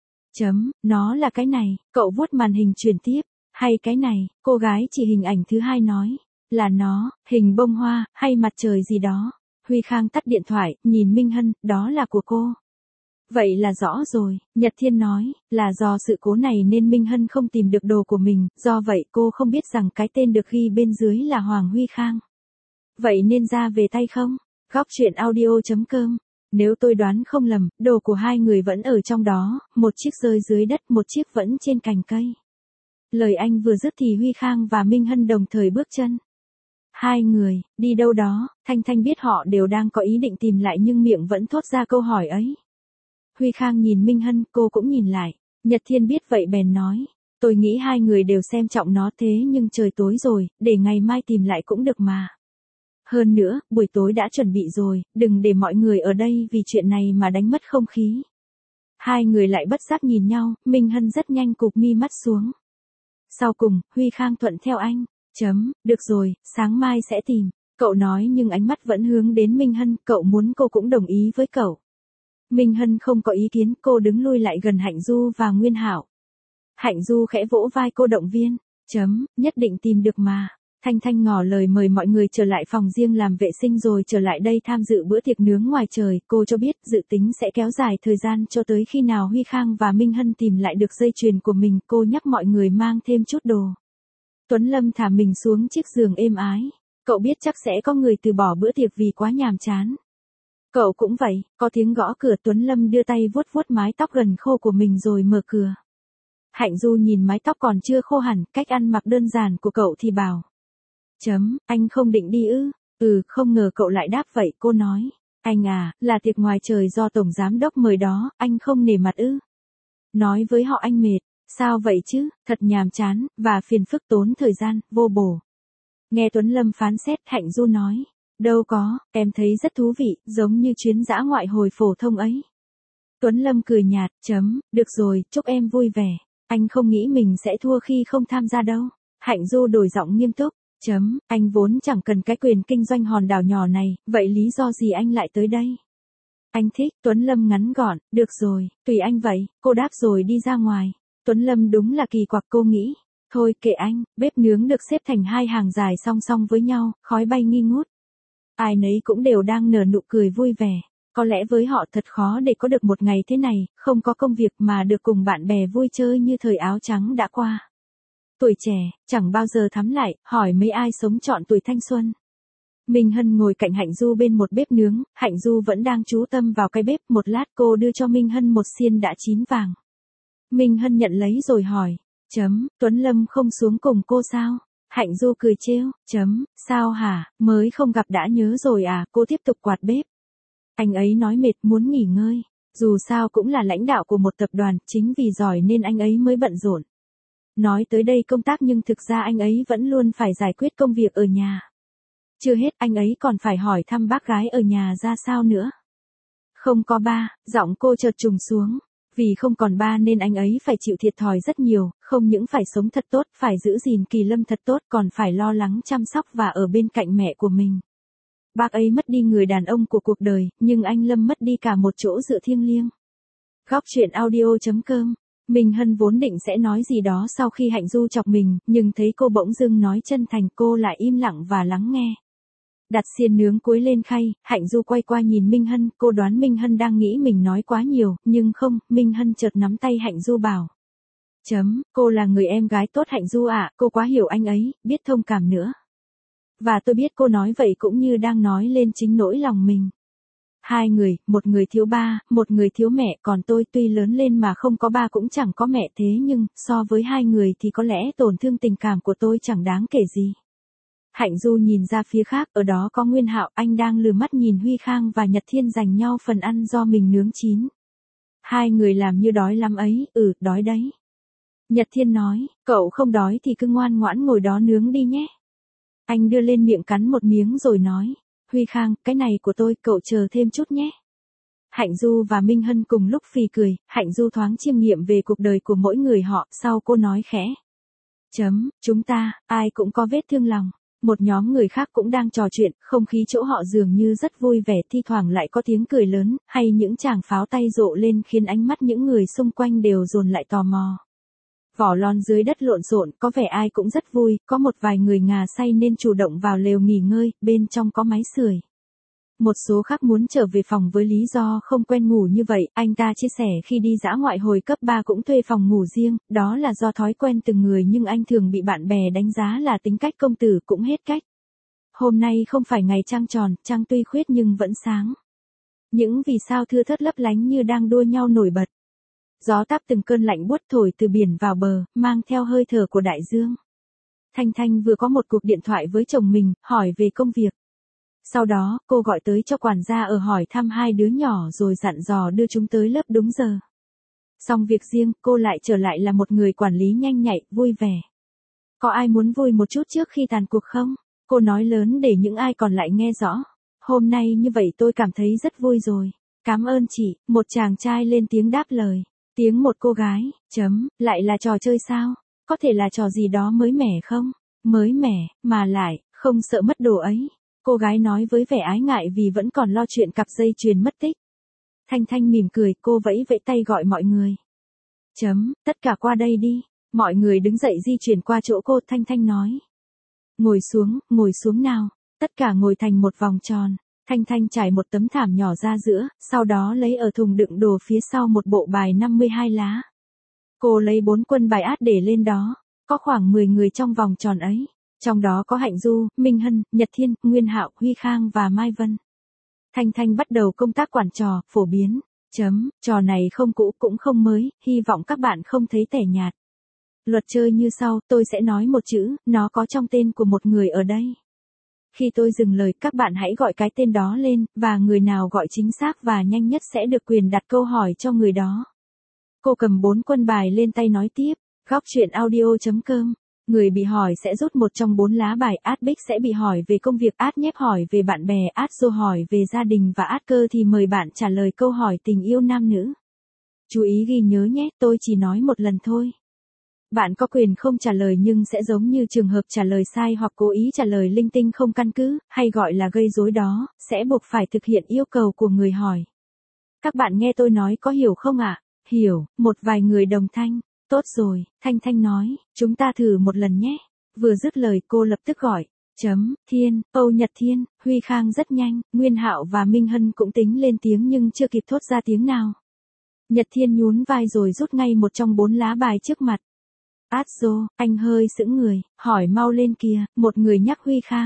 Chấm, nó là cái này, cậu vuốt màn hình truyền tiếp, hay cái này, cô gái chỉ hình ảnh thứ hai nói, là nó, hình bông hoa, hay mặt trời gì đó. Huy Khang tắt điện thoại, nhìn Minh Hân, đó là của cô. Vậy là rõ rồi, Nhật Thiên nói, là do sự cố này nên Minh Hân không tìm được đồ của mình, do vậy cô không biết rằng cái tên được ghi bên dưới là Hoàng Huy Khang. Vậy nên ra về tay không? Góc truyện audio chấm com. Nếu tôi đoán không lầm, đồ của hai người vẫn ở trong đó, một chiếc rơi dưới đất, một chiếc vẫn trên cành cây. Lời anh vừa dứt thì Huy Khang và Minh Hân đồng thời bước chân. Hai người, đi đâu đó, Thanh Thanh biết họ đều đang có ý định tìm lại nhưng miệng vẫn thốt ra câu hỏi ấy. Huy Khang nhìn Minh Hân, cô cũng nhìn lại. Nhật Thiên biết vậy bèn nói. Tôi nghĩ hai người đều xem trọng nó thế nhưng trời tối rồi, để ngày mai tìm lại cũng được mà. Hơn nữa, buổi tối đã chuẩn bị rồi, đừng để mọi người ở đây vì chuyện này mà đánh mất không khí. Hai người lại bất giác nhìn nhau, Minh Hân rất nhanh cụp mi mắt xuống. Sau cùng, Huy Khang thuận theo anh. Chấm, được rồi, sáng mai sẽ tìm. Cậu nói nhưng ánh mắt vẫn hướng đến Minh Hân, cậu muốn cô cũng đồng ý với cậu. Minh Hân không có ý kiến, cô đứng lui lại gần Hạnh Du và Nguyên Hạo. Hạnh Du khẽ vỗ vai cô động viên. Chấm, nhất định tìm được mà. Thanh Thanh ngỏ lời mời mọi người trở lại phòng riêng làm vệ sinh rồi trở lại đây tham dự bữa tiệc nướng ngoài trời. Cô cho biết dự tính sẽ kéo dài thời gian cho tới khi nào Huy Khang và Minh Hân tìm lại được dây chuyền của mình. Cô nhắc mọi người mang thêm chút đồ. Tuấn Lâm thả mình xuống chiếc giường êm ái. Cậu biết chắc sẽ có người từ bỏ bữa tiệc vì quá nhàm chán. Cậu cũng vậy, có tiếng gõ cửa. Tuấn Lâm đưa tay vuốt vuốt mái tóc gần khô của mình rồi mở cửa. Hạnh Du nhìn mái tóc còn chưa khô hẳn, cách ăn mặc đơn giản của cậu thì bảo. Chấm, anh không định đi ư? Ừ, không ngờ cậu lại đáp vậy, cô nói. Anh à, là tiệc ngoài trời do Tổng Giám Đốc mời đó, anh không nể mặt ư? Nói với họ anh mệt, sao vậy chứ, thật nhàm chán, và phiền phức tốn thời gian, vô bổ. Nghe Tuấn Lâm phán xét, Hạnh Du nói. Đâu có, em thấy rất thú vị, giống như chuyến dã ngoại hồi phổ thông ấy. Tuấn Lâm cười nhạt, chấm, được rồi, chúc em vui vẻ. Anh không nghĩ mình sẽ thua khi không tham gia đâu. Hạnh Du đổi giọng nghiêm túc. Chấm, anh vốn chẳng cần cái quyền kinh doanh hòn đảo nhỏ này, vậy lý do gì anh lại tới đây? Anh thích, Tuấn Lâm ngắn gọn, được rồi, tùy anh vậy, cô đáp rồi đi ra ngoài. Tuấn Lâm đúng là kỳ quặc, cô nghĩ. Thôi kệ anh, bếp nướng được xếp thành hai hàng dài song song với nhau, khói bay nghi ngút. Ai nấy cũng đều đang nở nụ cười vui vẻ. Có lẽ với họ thật khó để có được một ngày thế này, không có công việc mà được cùng bạn bè vui chơi như thời áo trắng đã qua. Tuổi trẻ, chẳng bao giờ thắm lại, hỏi mấy ai sống trọn tuổi thanh xuân. Minh Hân ngồi cạnh Hạnh Du bên một bếp nướng, Hạnh Du vẫn đang chú tâm vào cái bếp, một lát cô đưa cho Minh Hân một xiên đã chín vàng. Minh Hân nhận lấy rồi hỏi, chấm, Tuấn Lâm không xuống cùng cô sao? Hạnh Du cười trêu, chấm, sao hả, mới không gặp đã nhớ rồi à, cô tiếp tục quạt bếp. Anh ấy nói mệt muốn nghỉ ngơi, dù sao cũng là lãnh đạo của một tập đoàn, chính vì giỏi nên anh ấy mới bận rộn. Nói tới đây công tác nhưng thực ra anh ấy vẫn luôn phải giải quyết công việc ở nhà. Chưa hết anh ấy còn phải hỏi thăm bác gái ở nhà ra sao nữa. Không có ba, giọng cô chợt trùng xuống. Vì không còn ba nên anh ấy phải chịu thiệt thòi rất nhiều, không những phải sống thật tốt, phải giữ gìn Kỳ Lâm thật tốt, còn phải lo lắng chăm sóc và ở bên cạnh mẹ của mình. Bác ấy mất đi người đàn ông của cuộc đời, nhưng anh Lâm mất đi cả một chỗ dựa thiêng liêng. Góc truyện audio chấm com. Minh Hân vốn định sẽ nói gì đó sau khi Hạnh Du chọc mình, nhưng thấy cô bỗng dưng nói chân thành, cô lại im lặng và lắng nghe. Đặt xiên nướng cuối lên khay, Hạnh Du quay qua nhìn Minh Hân, cô đoán Minh Hân đang nghĩ mình nói quá nhiều, nhưng không, Minh Hân chợt nắm tay Hạnh Du bảo. Chấm, cô là người em gái tốt Hạnh Du ạ, à, cô quá hiểu anh ấy, biết thông cảm nữa. Và tôi biết cô nói vậy cũng như đang nói lên chính nỗi lòng mình. Hai người, một người thiếu ba, một người thiếu mẹ, còn tôi tuy lớn lên mà không có ba cũng chẳng có mẹ, thế nhưng, so với hai người thì có lẽ tổn thương tình cảm của tôi chẳng đáng kể gì. Hạnh Du nhìn ra phía khác, ở đó có Nguyên Hạo, anh đang lừa mắt nhìn Huy Khang và Nhật Thiên giành nhau phần ăn do mình nướng chín. Hai người làm như đói lắm ấy, ừ, đói đấy. Nhật Thiên nói, cậu không đói thì cứ ngoan ngoãn ngồi đó nướng đi nhé. Anh đưa lên miệng cắn một miếng rồi nói, Huy Khang, cái này của tôi, cậu chờ thêm chút nhé. Hạnh Du và Minh Hân cùng lúc phì cười, Hạnh Du thoáng chiêm nghiệm về cuộc đời của mỗi người họ, sau cô nói khẽ. Chấm, chúng ta, ai cũng có vết thương lòng. Một nhóm người khác cũng đang trò chuyện, không khí chỗ họ dường như rất vui vẻ, thi thoảng lại có tiếng cười lớn, hay những tràng pháo tay rộ lên khiến ánh mắt những người xung quanh đều dồn lại tò mò. Vỏ lon dưới đất lộn xộn, có vẻ ai cũng rất vui, có một vài người ngà say nên chủ động vào lều nghỉ ngơi, bên trong có máy sưởi. Một số khác muốn trở về phòng với lý do không quen ngủ như vậy, anh ta chia sẻ khi đi dã ngoại hồi cấp ba cũng thuê phòng ngủ riêng, đó là do thói quen từng người nhưng anh thường bị bạn bè đánh giá là tính cách công tử cũng hết cách. Hôm nay không phải ngày trăng tròn, trăng tuy khuyết nhưng vẫn sáng. Những vì sao thưa thớt lấp lánh như đang đua nhau nổi bật. Gió táp từng cơn lạnh buốt thổi từ biển vào bờ, mang theo hơi thở của đại dương. Thanh Thanh vừa có một cuộc điện thoại với chồng mình, hỏi về công việc. Sau đó, cô gọi tới cho quản gia ở hỏi thăm hai đứa nhỏ rồi dặn dò đưa chúng tới lớp đúng giờ. Xong việc riêng, cô lại trở lại là một người quản lý nhanh nhạy, vui vẻ. Có ai muốn vui một chút trước khi tàn cuộc không? Cô nói lớn để những ai còn lại nghe rõ. Hôm nay như vậy tôi cảm thấy rất vui rồi. Cảm ơn chị, một chàng trai lên tiếng đáp lời. Tiếng một cô gái, chấm, lại là trò chơi sao? Có thể là trò gì đó mới mẻ không? Mới mẻ, mà lại, không sợ mất đồ ấy. Cô gái nói với vẻ ái ngại vì vẫn còn lo chuyện cặp dây chuyền mất tích. Thanh Thanh mỉm cười, cô vẫy vẫy tay gọi mọi người. Chấm, tất cả qua đây đi. Mọi người đứng dậy di chuyển qua chỗ cô, Thanh Thanh nói. Ngồi xuống, ngồi xuống nào. Tất cả ngồi thành một vòng tròn. Thanh Thanh trải một tấm thảm nhỏ ra giữa, sau đó lấy ở thùng đựng đồ phía sau một bộ bài năm mươi hai lá. Cô lấy bốn quân bài át để lên đó. Có khoảng mười người trong vòng tròn ấy. Trong đó có Hạnh Du, Minh Hân, Nhật Thiên, Nguyên Hạo, Huy Khang và Mai Vân. Thanh Thanh bắt đầu công tác quản trò, phổ biến. Chấm, trò này không cũ cũng không mới, hy vọng các bạn không thấy tẻ nhạt. Luật chơi như sau, tôi sẽ nói một chữ, nó có trong tên của một người ở đây. Khi tôi dừng lời, các bạn hãy gọi cái tên đó lên, và người nào gọi chính xác và nhanh nhất sẽ được quyền đặt câu hỏi cho người đó. Cô cầm bốn quân bài lên tay nói tiếp, góc truyện audio chấm com. Người bị hỏi sẽ rút một trong bốn lá bài, Át Bích sẽ bị hỏi về công việc, Át Nhép hỏi về bạn bè, Át Dô hỏi về gia đình và Át Cơ thì mời bạn trả lời câu hỏi tình yêu nam nữ. Chú ý ghi nhớ nhé, tôi chỉ nói một lần thôi. Bạn có quyền không trả lời nhưng sẽ giống như trường hợp trả lời sai hoặc cố ý trả lời linh tinh không căn cứ, hay gọi là gây rối đó, sẽ buộc phải thực hiện yêu cầu của người hỏi. Các bạn nghe tôi nói có hiểu không ạ? À? Hiểu, một vài người đồng thanh. Tốt rồi, Thanh Thanh nói, chúng ta thử một lần nhé. Vừa dứt lời cô lập tức gọi, chấm, Thiên, Âu Nhật Thiên, Huy Khang rất nhanh, Nguyên Hạo và Minh Hân cũng tính lên tiếng nhưng chưa kịp thốt ra tiếng nào. Nhật Thiên nhún vai rồi rút ngay một trong bốn lá bài trước mặt. Át Dô, anh hơi sững người, hỏi mau lên kìa, một người nhắc Huy Khang.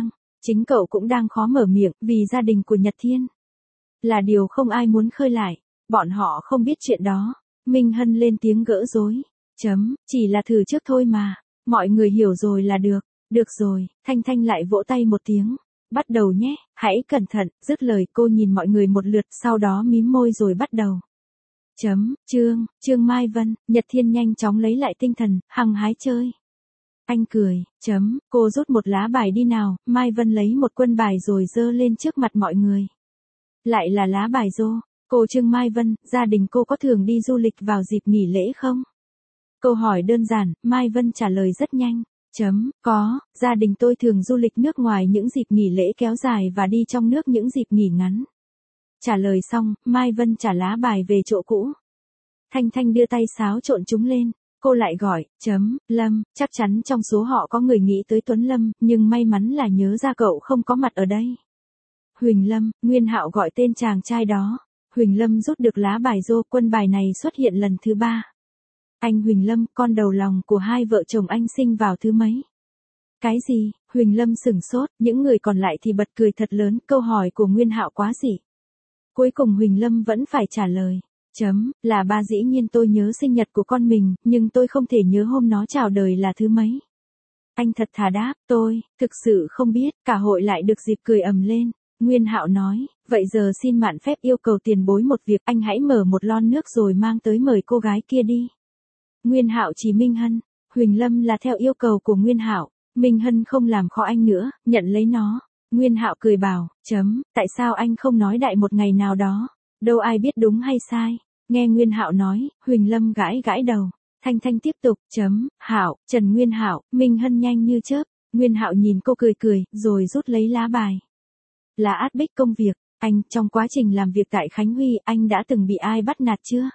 Chính cậu cũng đang khó mở miệng, vì gia đình của Nhật Thiên là điều không ai muốn khơi lại. Bọn họ không biết chuyện đó. Minh Hân lên tiếng gỡ rối. Chấm, chỉ là thử trước thôi mà. Mọi người hiểu rồi là được. Được rồi, Thanh Thanh lại vỗ tay một tiếng. Bắt đầu nhé, hãy cẩn thận, dứt lời cô nhìn mọi người một lượt, sau đó mím môi rồi bắt đầu. Chấm, Trương, Trương Mai Vân, Nhật Thiên nhanh chóng lấy lại tinh thần, hăng hái chơi. Anh cười, chấm, cô rút một lá bài đi nào, Mai Vân lấy một quân bài rồi giơ lên trước mặt mọi người. Lại là lá bài rô, cô Trương Mai Vân, gia đình cô có thường đi du lịch vào dịp nghỉ lễ không? Câu hỏi đơn giản, Mai Vân trả lời rất nhanh. Chấm, có, gia đình tôi thường du lịch nước ngoài những dịp nghỉ lễ kéo dài và đi trong nước những dịp nghỉ ngắn. Trả lời xong, Mai Vân trả lá bài về chỗ cũ. Thanh Thanh đưa tay xáo trộn chúng lên. Cô lại gọi, chấm, Lâm, chắc chắn trong số họ có người nghĩ tới Tuấn Lâm, nhưng may mắn là nhớ ra cậu không có mặt ở đây. Huỳnh Lâm, Nguyên Hạo gọi tên chàng trai đó. Huỳnh Lâm rút được lá bài rô, quân bài này xuất hiện lần thứ ba. Anh Huỳnh Lâm, con đầu lòng của hai vợ chồng anh sinh vào thứ mấy? Cái gì? Huỳnh Lâm sửng sốt, những người còn lại thì bật cười thật lớn, câu hỏi của Nguyên Hạo quá dị. Cuối cùng Huỳnh Lâm vẫn phải trả lời. Chấm, là ba dĩ nhiên tôi nhớ sinh nhật của con mình, nhưng tôi không thể nhớ hôm nó chào đời là thứ mấy. Anh thật thà đáp, tôi, thực sự không biết, cả hội lại được dịp cười ầm lên. Nguyên Hạo nói, vậy giờ xin mạn phép yêu cầu tiền bối một việc, anh hãy mở một lon nước rồi mang tới mời cô gái kia đi. Nguyên Hạo chỉ Minh Hân, Huỳnh Lâm là theo yêu cầu của Nguyên Hạo, Minh Hân không làm khó anh nữa, nhận lấy nó. Nguyên Hạo cười bảo, chấm, tại sao anh không nói đại một ngày nào đó, đâu ai biết đúng hay sai. Nghe Nguyên Hạo nói, Huỳnh Lâm gãi gãi đầu. Thanh Thanh tiếp tục, chấm, Hạo, Trần Nguyên Hạo, Minh Hân nhanh như chớp. Nguyên Hạo nhìn cô cười cười, rồi rút lấy lá bài. Là át bích công việc, anh, trong quá trình làm việc tại Khánh Huy, anh đã từng bị ai bắt nạt chưa?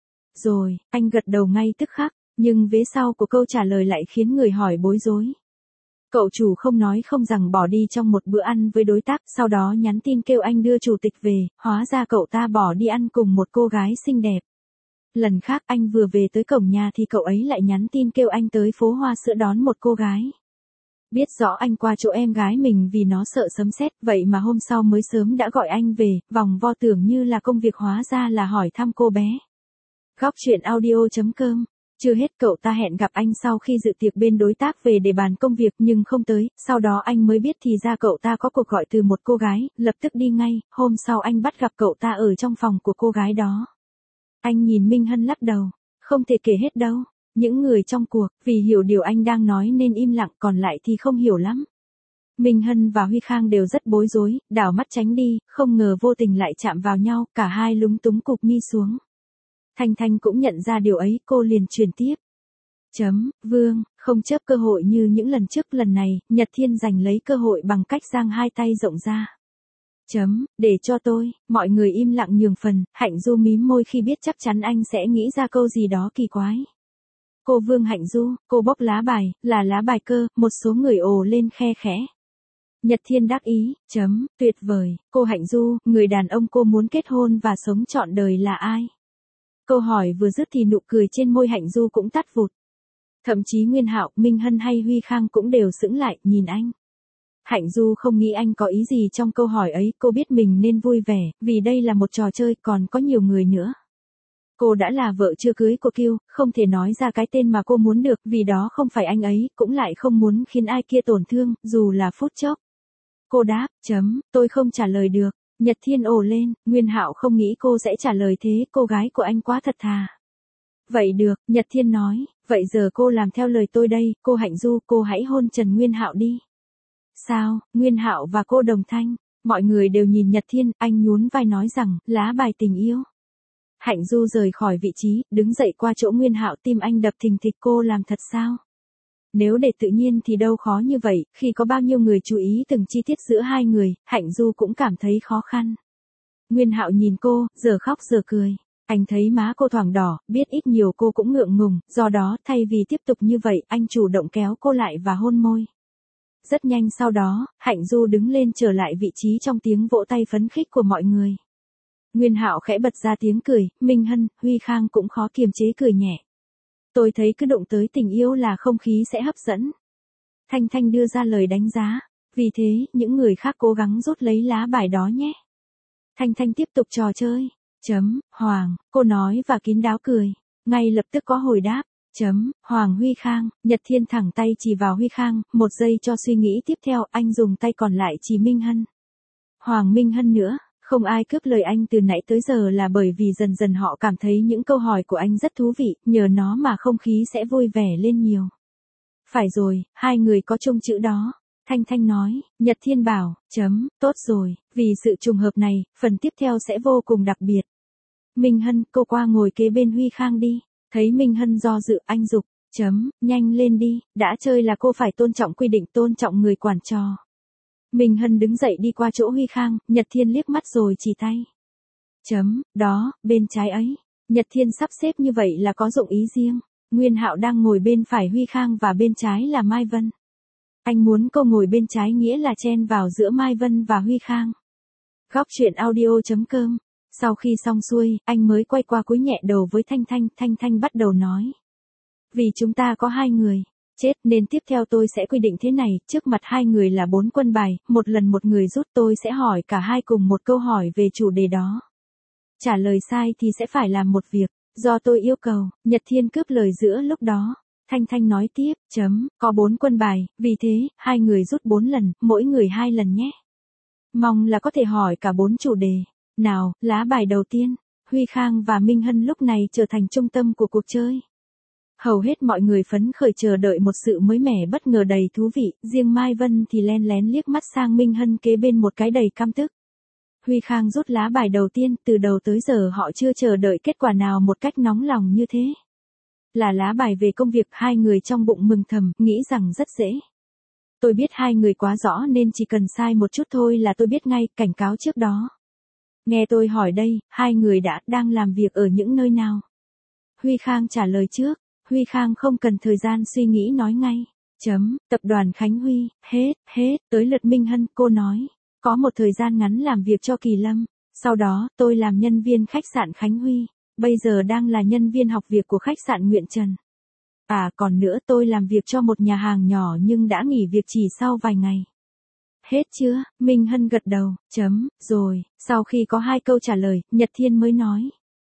Rồi, anh gật đầu ngay tức khắc, nhưng vế sau của câu trả lời lại khiến người hỏi bối rối. Cậu chủ không nói không rằng bỏ đi trong một bữa ăn với đối tác, sau đó nhắn tin kêu anh đưa chủ tịch về, hóa ra cậu ta bỏ đi ăn cùng một cô gái xinh đẹp. Lần khác anh vừa về tới cổng nhà thì cậu ấy lại nhắn tin kêu anh tới phố Hoa Sữa đón một cô gái. Biết rõ anh qua chỗ em gái mình vì nó sợ sấm sét, vậy mà hôm sau mới sớm đã gọi anh về, vòng vo tưởng như là công việc hóa ra là hỏi thăm cô bé. Góc truyện audio chấm com. Chưa hết, cậu ta hẹn gặp anh sau khi dự tiệc bên đối tác về để bàn công việc nhưng không tới, sau đó anh mới biết thì ra cậu ta có cuộc gọi từ một cô gái, lập tức đi ngay, hôm sau anh bắt gặp cậu ta ở trong phòng của cô gái đó. Anh nhìn Minh Hân lắc đầu, không thể kể hết đâu, những người trong cuộc, vì hiểu điều anh đang nói nên im lặng, còn lại thì không hiểu lắm. Minh Hân và Huy Khang đều rất bối rối, đảo mắt tránh đi, không ngờ vô tình lại chạm vào nhau, cả hai lúng túng cụp mi xuống. Thanh Thanh cũng nhận ra điều ấy, cô liền truyền tiếp. Chấm, Vương, không chớp cơ hội như những lần trước, lần này, Nhật Thiên giành lấy cơ hội bằng cách giang hai tay rộng ra. Chấm, để cho tôi, mọi người im lặng nhường phần, Hạnh Du mím môi khi biết chắc chắn anh sẽ nghĩ ra câu gì đó kỳ quái. Cô Vương Hạnh Du, cô bóc lá bài, là lá bài cơ, một số người ồ lên khe khẽ. Nhật Thiên đắc ý, chấm, tuyệt vời, cô Hạnh Du, người đàn ông cô muốn kết hôn và sống trọn đời là ai? Câu hỏi vừa dứt thì nụ cười trên môi Hạnh Du cũng tắt vụt. Thậm chí Nguyên Hạo, Minh Hân hay Huy Khang cũng đều sững lại, nhìn anh. Hạnh Du không nghĩ anh có ý gì trong câu hỏi ấy, cô biết mình nên vui vẻ, vì đây là một trò chơi, còn có nhiều người nữa. Cô đã là vợ chưa cưới của Kiêu, không thể nói ra cái tên mà cô muốn được, vì đó không phải anh ấy, cũng lại không muốn khiến ai kia tổn thương, dù là phút chốc. Cô đáp, chấm, tôi không trả lời được. Nhật Thiên ồ lên, Nguyên Hạo không nghĩ cô sẽ trả lời thế, cô gái của anh quá thật thà. Vậy được, Nhật Thiên nói, vậy giờ cô làm theo lời tôi đây, cô Hạnh Du, cô hãy hôn Trần Nguyên Hạo đi. Sao, Nguyên Hạo và cô đồng thanh, mọi người đều nhìn Nhật Thiên, anh nhún vai nói rằng, lá bài tình yêu. Hạnh Du rời khỏi vị trí, đứng dậy qua chỗ Nguyên Hạo, tim anh đập thình thịch, cô làm thật sao? Nếu để tự nhiên thì đâu khó như vậy, khi có bao nhiêu người chú ý từng chi tiết giữa hai người, Hạnh Du cũng cảm thấy khó khăn. Nguyên Hạo nhìn cô, giờ khóc giờ cười. Anh thấy má cô thoảng đỏ, biết ít nhiều cô cũng ngượng ngùng, do đó, thay vì tiếp tục như vậy, anh chủ động kéo cô lại và hôn môi. Rất nhanh sau đó, Hạnh Du đứng lên trở lại vị trí trong tiếng vỗ tay phấn khích của mọi người. Nguyên Hạo khẽ bật ra tiếng cười, Minh Hân, Huy Khang cũng khó kiềm chế cười nhẹ. Tôi thấy cứ đụng tới tình yêu là không khí sẽ hấp dẫn. Thanh Thanh đưa ra lời đánh giá. Vì thế, những người khác cố gắng rút lấy lá bài đó nhé. Thanh Thanh tiếp tục trò chơi. Chấm, Hoàng, cô nói và kín đáo cười. Ngay lập tức có hồi đáp. Chấm, Hoàng Huy Khang, Nhật Thiên thẳng tay chỉ vào Huy Khang, một giây cho suy nghĩ tiếp theo, anh dùng tay còn lại chỉ Minh Hân. Hoàng Minh Hân nữa, không ai cướp lời anh từ nãy tới giờ là bởi vì dần dần họ cảm thấy những câu hỏi của anh rất thú vị, nhờ nó mà không khí sẽ vui vẻ lên nhiều. Phải rồi, hai người có chung chữ đó. Thanh Thanh nói, Nhật Thiên bảo, chấm, tốt rồi, vì sự trùng hợp này, phần tiếp theo sẽ vô cùng đặc biệt. Minh Hân, cô qua ngồi kế bên Huy Khang đi. Thấy Minh Hân do dự, anh dục, chấm, nhanh lên đi, đã chơi là cô phải tôn trọng quy định, tôn trọng người quản trò. Minh Hân đứng dậy đi qua chỗ Huy Khang, Nhật Thiên liếc mắt rồi chỉ tay. Chấm, đó, bên trái ấy. Nhật Thiên sắp xếp như vậy là có dụng ý riêng. Nguyên Hạo đang ngồi bên phải Huy Khang và bên trái là Mai Vân. Anh muốn cô ngồi bên trái nghĩa là chen vào giữa Mai Vân và Huy Khang. Góc truyện audio chấm com. Sau khi xong xuôi, anh mới quay qua cúi nhẹ đầu với Thanh Thanh, Thanh Thanh bắt đầu nói. Vì chúng ta có hai người, chết nên tiếp theo tôi sẽ quy định thế này, trước mặt hai người là bốn quân bài, một lần một người rút tôi sẽ hỏi cả hai cùng một câu hỏi về chủ đề đó. Trả lời sai thì sẽ phải làm một việc, do tôi yêu cầu, Nhật Thiên cướp lời giữa lúc đó. Thanh Thanh nói tiếp, chấm, có bốn quân bài, vì thế, hai người rút bốn lần, mỗi người hai lần nhé. Mong là có thể hỏi cả bốn chủ đề. Nào, lá bài đầu tiên, Huy Khang và Minh Hân lúc này trở thành trung tâm của cuộc chơi. Hầu hết mọi người phấn khởi chờ đợi một sự mới mẻ bất ngờ đầy thú vị, riêng Mai Vân thì len lén liếc mắt sang Minh Hân kế bên một cái đầy căm tức. Huy Khang rút lá bài đầu tiên, từ đầu tới giờ họ chưa chờ đợi kết quả nào một cách nóng lòng như thế. Là lá bài về công việc, hai người trong bụng mừng thầm, nghĩ rằng rất dễ. Tôi biết hai người quá rõ nên chỉ cần sai một chút thôi là tôi biết ngay, cảnh cáo trước đó. Nghe tôi hỏi đây, hai người đã, đang làm việc ở những nơi nào? Huy Khang trả lời trước, Huy Khang không cần thời gian suy nghĩ nói ngay. Chấm, tập đoàn Khánh Huy, hết, hết, tới lượt Minh Hân, cô nói. Có một thời gian ngắn làm việc cho Kỳ Lâm, sau đó, tôi làm nhân viên khách sạn Khánh Huy, bây giờ đang là nhân viên học việc của khách sạn Nguyện Trần. À, còn nữa tôi làm việc cho một nhà hàng nhỏ nhưng đã nghỉ việc chỉ sau vài ngày. Hết chưa? Minh Hân gật đầu, chấm, rồi, sau khi có hai câu trả lời, Nhật Thiên mới nói.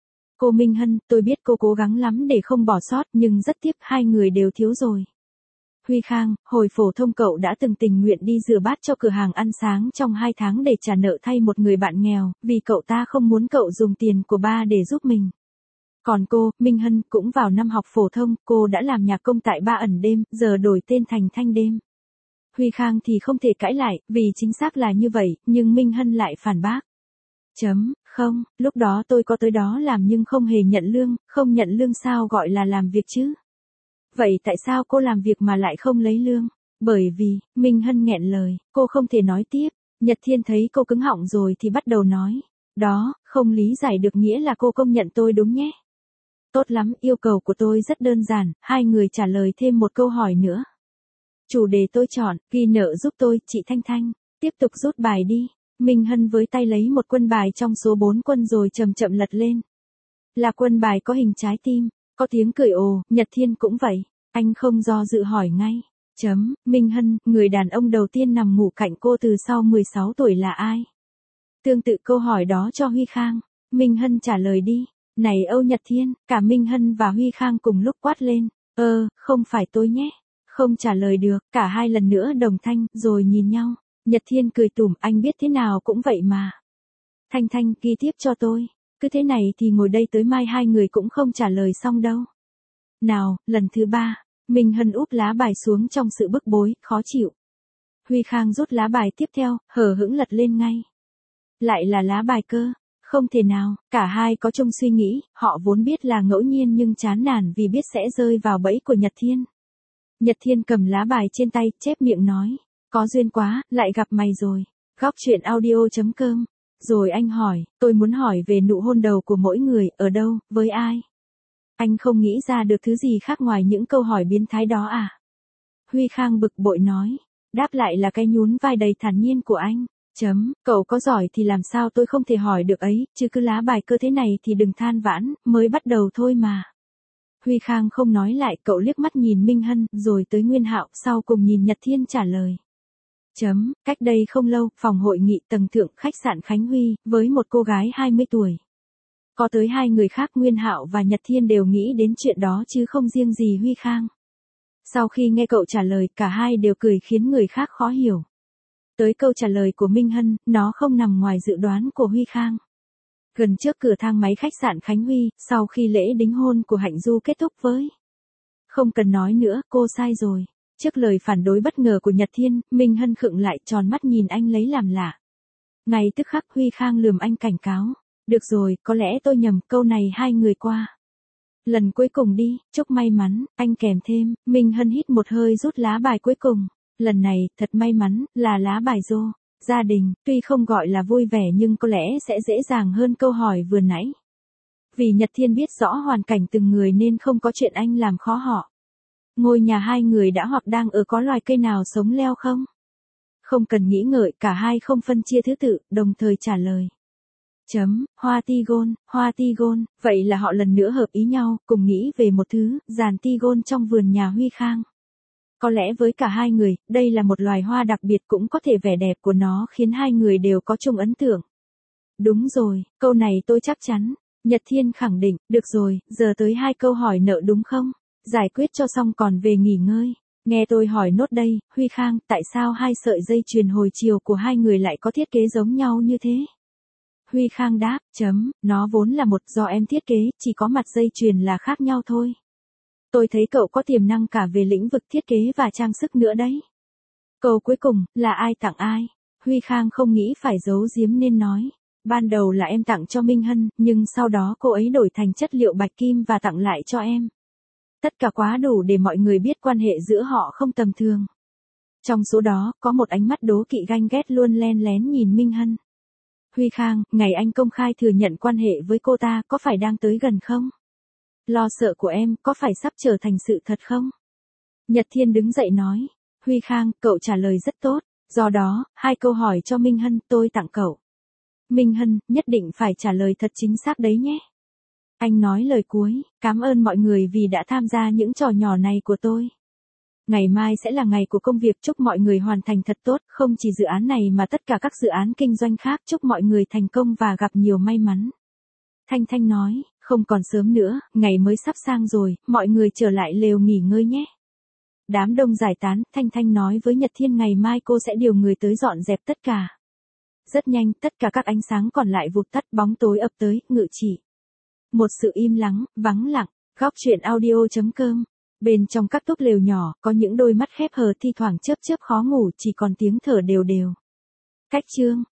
Cô Minh Hân, tôi biết cô cố gắng lắm để không bỏ sót nhưng rất tiếc hai người đều thiếu rồi. Huy Khang, hồi phổ thông cậu đã từng tình nguyện đi rửa bát cho cửa hàng ăn sáng trong hai tháng để trả nợ thay một người bạn nghèo, vì cậu ta không muốn cậu dùng tiền của ba để giúp mình. Còn cô, Minh Hân, cũng vào năm học phổ thông, cô đã làm nhạc công tại Ba Ẩn Đêm, giờ đổi tên thành Thanh Đêm. Huy Khang thì không thể cãi lại, vì chính xác là như vậy, nhưng Minh Hân lại phản bác. Chấm, không, lúc đó tôi có tới đó làm nhưng không hề nhận lương, không nhận lương sao gọi là làm việc chứ? Vậy tại sao cô làm việc mà lại không lấy lương? Bởi vì, Minh Hân nghẹn lời, cô không thể nói tiếp. Nhật Thiên thấy cô cứng họng rồi thì bắt đầu nói. Đó, không lý giải được nghĩa là cô công nhận tôi đúng nhé. Tốt lắm, yêu cầu của tôi rất đơn giản, hai người trả lời thêm một câu hỏi nữa. Chủ đề tôi chọn, ghi nợ giúp tôi, chị Thanh Thanh. Tiếp tục rút bài đi. Minh Hân với tay lấy một quân bài trong số bốn quân rồi chậm chậm lật lên. Là quân bài có hình trái tim, có tiếng cười ồ, Nhật Thiên cũng vậy. Anh không do dự hỏi ngay. Chấm, Minh Hân, người đàn ông đầu tiên nằm ngủ cạnh cô từ sau mười sáu tuổi là ai? Tương tự câu hỏi đó cho Huy Khang. Minh Hân trả lời đi. Này Âu Nhật Thiên, cả Minh Hân và Huy Khang cùng lúc quát lên. Ơ, không phải tôi nhé. Không trả lời được, cả hai lần nữa đồng thanh, rồi nhìn nhau. Nhật Thiên cười tủm, anh biết thế nào cũng vậy mà. Thanh Thanh, ghi tiếp cho tôi. Cứ thế này thì ngồi đây tới mai hai người cũng không trả lời xong đâu. Nào, lần thứ ba, Minh Hân úp lá bài xuống trong sự bức bối, khó chịu. Huy Khang rút lá bài tiếp theo, hờ hững lật lên ngay. Lại là lá bài cơ. Không thể nào, cả hai có chung suy nghĩ, họ vốn biết là ngẫu nhiên nhưng chán nản vì biết sẽ rơi vào bẫy của Nhật Thiên. Nhật Thiên cầm lá bài trên tay, chép miệng nói. Có duyên quá, lại gặp mày rồi. Góc truyện audio chấm com. Rồi anh hỏi, tôi muốn hỏi về nụ hôn đầu của mỗi người, ở đâu, với ai? Anh không nghĩ ra được thứ gì khác ngoài những câu hỏi biến thái đó à? Huy Khang bực bội nói. Đáp lại là cái nhún vai đầy thản nhiên của anh. Chấm, cậu có giỏi thì làm sao tôi không thể hỏi được ấy, chứ cứ lá bài cơ thế này thì đừng than vãn, mới bắt đầu thôi mà. Huy Khang không nói lại, cậu liếc mắt nhìn Minh Hân, rồi tới Nguyên Hạo, sau cùng nhìn Nhật Thiên trả lời. Chấm, cách đây không lâu, phòng hội nghị tầng thượng khách sạn Khánh Huy, với một cô gái hai mươi tuổi. Có tới hai người khác Nguyên Hạo và Nhật Thiên đều nghĩ đến chuyện đó chứ không riêng gì Huy Khang. Sau khi nghe cậu trả lời, cả hai đều cười khiến người khác khó hiểu. Tới câu trả lời của Minh Hân, nó không nằm ngoài dự đoán của Huy Khang. Gần trước cửa thang máy khách sạn Khánh Huy, sau khi lễ đính hôn của Hạnh Du kết thúc với. Không cần nói nữa, cô sai rồi. Trước lời phản đối bất ngờ của Nhật Thiên, Minh Hân khựng lại tròn mắt nhìn anh lấy làm lạ. Ngay tức khắc Huy Khang lườm anh cảnh cáo. Được rồi, có lẽ tôi nhầm, câu này hai người qua. Lần cuối cùng đi, chúc may mắn, anh kèm thêm, Minh Hân hít một hơi rút lá bài cuối cùng. Lần này, thật may mắn, là lá bài rô. Gia đình, tuy không gọi là vui vẻ nhưng có lẽ sẽ dễ dàng hơn câu hỏi vừa nãy. Vì Nhật Thiên biết rõ hoàn cảnh từng người nên không có chuyện anh làm khó họ. Ngôi nhà hai người đã hoặc đang ở có loài cây nào sống leo không? Không cần nghĩ ngợi, cả hai không phân chia thứ tự, đồng thời trả lời. Chấm, hoa tigon, hoa tigon, vậy là họ lần nữa hợp ý nhau, cùng nghĩ về một thứ, giàn tigon trong vườn nhà Huy Khang. Có lẽ với cả hai người, đây là một loài hoa đặc biệt, cũng có thể vẻ đẹp của nó khiến hai người đều có chung ấn tượng. Đúng rồi, câu này tôi chắc chắn. Nhật Thiên khẳng định, được rồi, giờ tới hai câu hỏi nợ đúng không? Giải quyết cho xong còn về nghỉ ngơi. Nghe tôi hỏi nốt đây, Huy Khang, tại sao hai sợi dây chuyền hồi chiều của hai người lại có thiết kế giống nhau như thế? Huy Khang đáp, chấm, nó vốn là một do em thiết kế, chỉ có mặt dây chuyền là khác nhau thôi. Tôi thấy cậu có tiềm năng cả về lĩnh vực thiết kế và trang sức nữa đấy. Câu cuối cùng, là ai tặng ai? Huy Khang không nghĩ phải giấu giếm nên nói. Ban đầu là em tặng cho Minh Hân, nhưng sau đó cô ấy đổi thành chất liệu bạch kim và tặng lại cho em. Tất cả quá đủ để mọi người biết quan hệ giữa họ không tầm thường. Trong số đó, có một ánh mắt đố kỵ ganh ghét luôn len lén nhìn Minh Hân. Huy Khang, ngày anh công khai thừa nhận quan hệ với cô ta có phải đang tới gần không? Lo sợ của em có phải sắp trở thành sự thật không? Nhật Thiên đứng dậy nói. Huy Khang, cậu trả lời rất tốt. Do đó, hai câu hỏi cho Minh Hân tôi tặng cậu. Minh Hân, nhất định phải trả lời thật chính xác đấy nhé. Anh nói lời cuối, cảm ơn mọi người vì đã tham gia những trò nhỏ này của tôi. Ngày mai sẽ là ngày của công việc, chúc mọi người hoàn thành thật tốt, không chỉ dự án này mà tất cả các dự án kinh doanh khác, chúc mọi người thành công và gặp nhiều may mắn. Thanh Thanh nói, không còn sớm nữa, ngày mới sắp sang rồi, mọi người trở lại lều nghỉ ngơi nhé. Đám đông giải tán, Thanh Thanh nói với Nhật Thiên ngày mai cô sẽ điều người tới dọn dẹp tất cả. Rất nhanh, tất cả các ánh sáng còn lại vụt tắt, bóng tối ập tới, ngự trị. Một sự im lắng, vắng lặng, góc truyện audio chấm com. Bên trong các túp lều nhỏ, có những đôi mắt khép hờ thi thoảng chớp chớp khó ngủ, chỉ còn tiếng thở đều đều. Cách chương.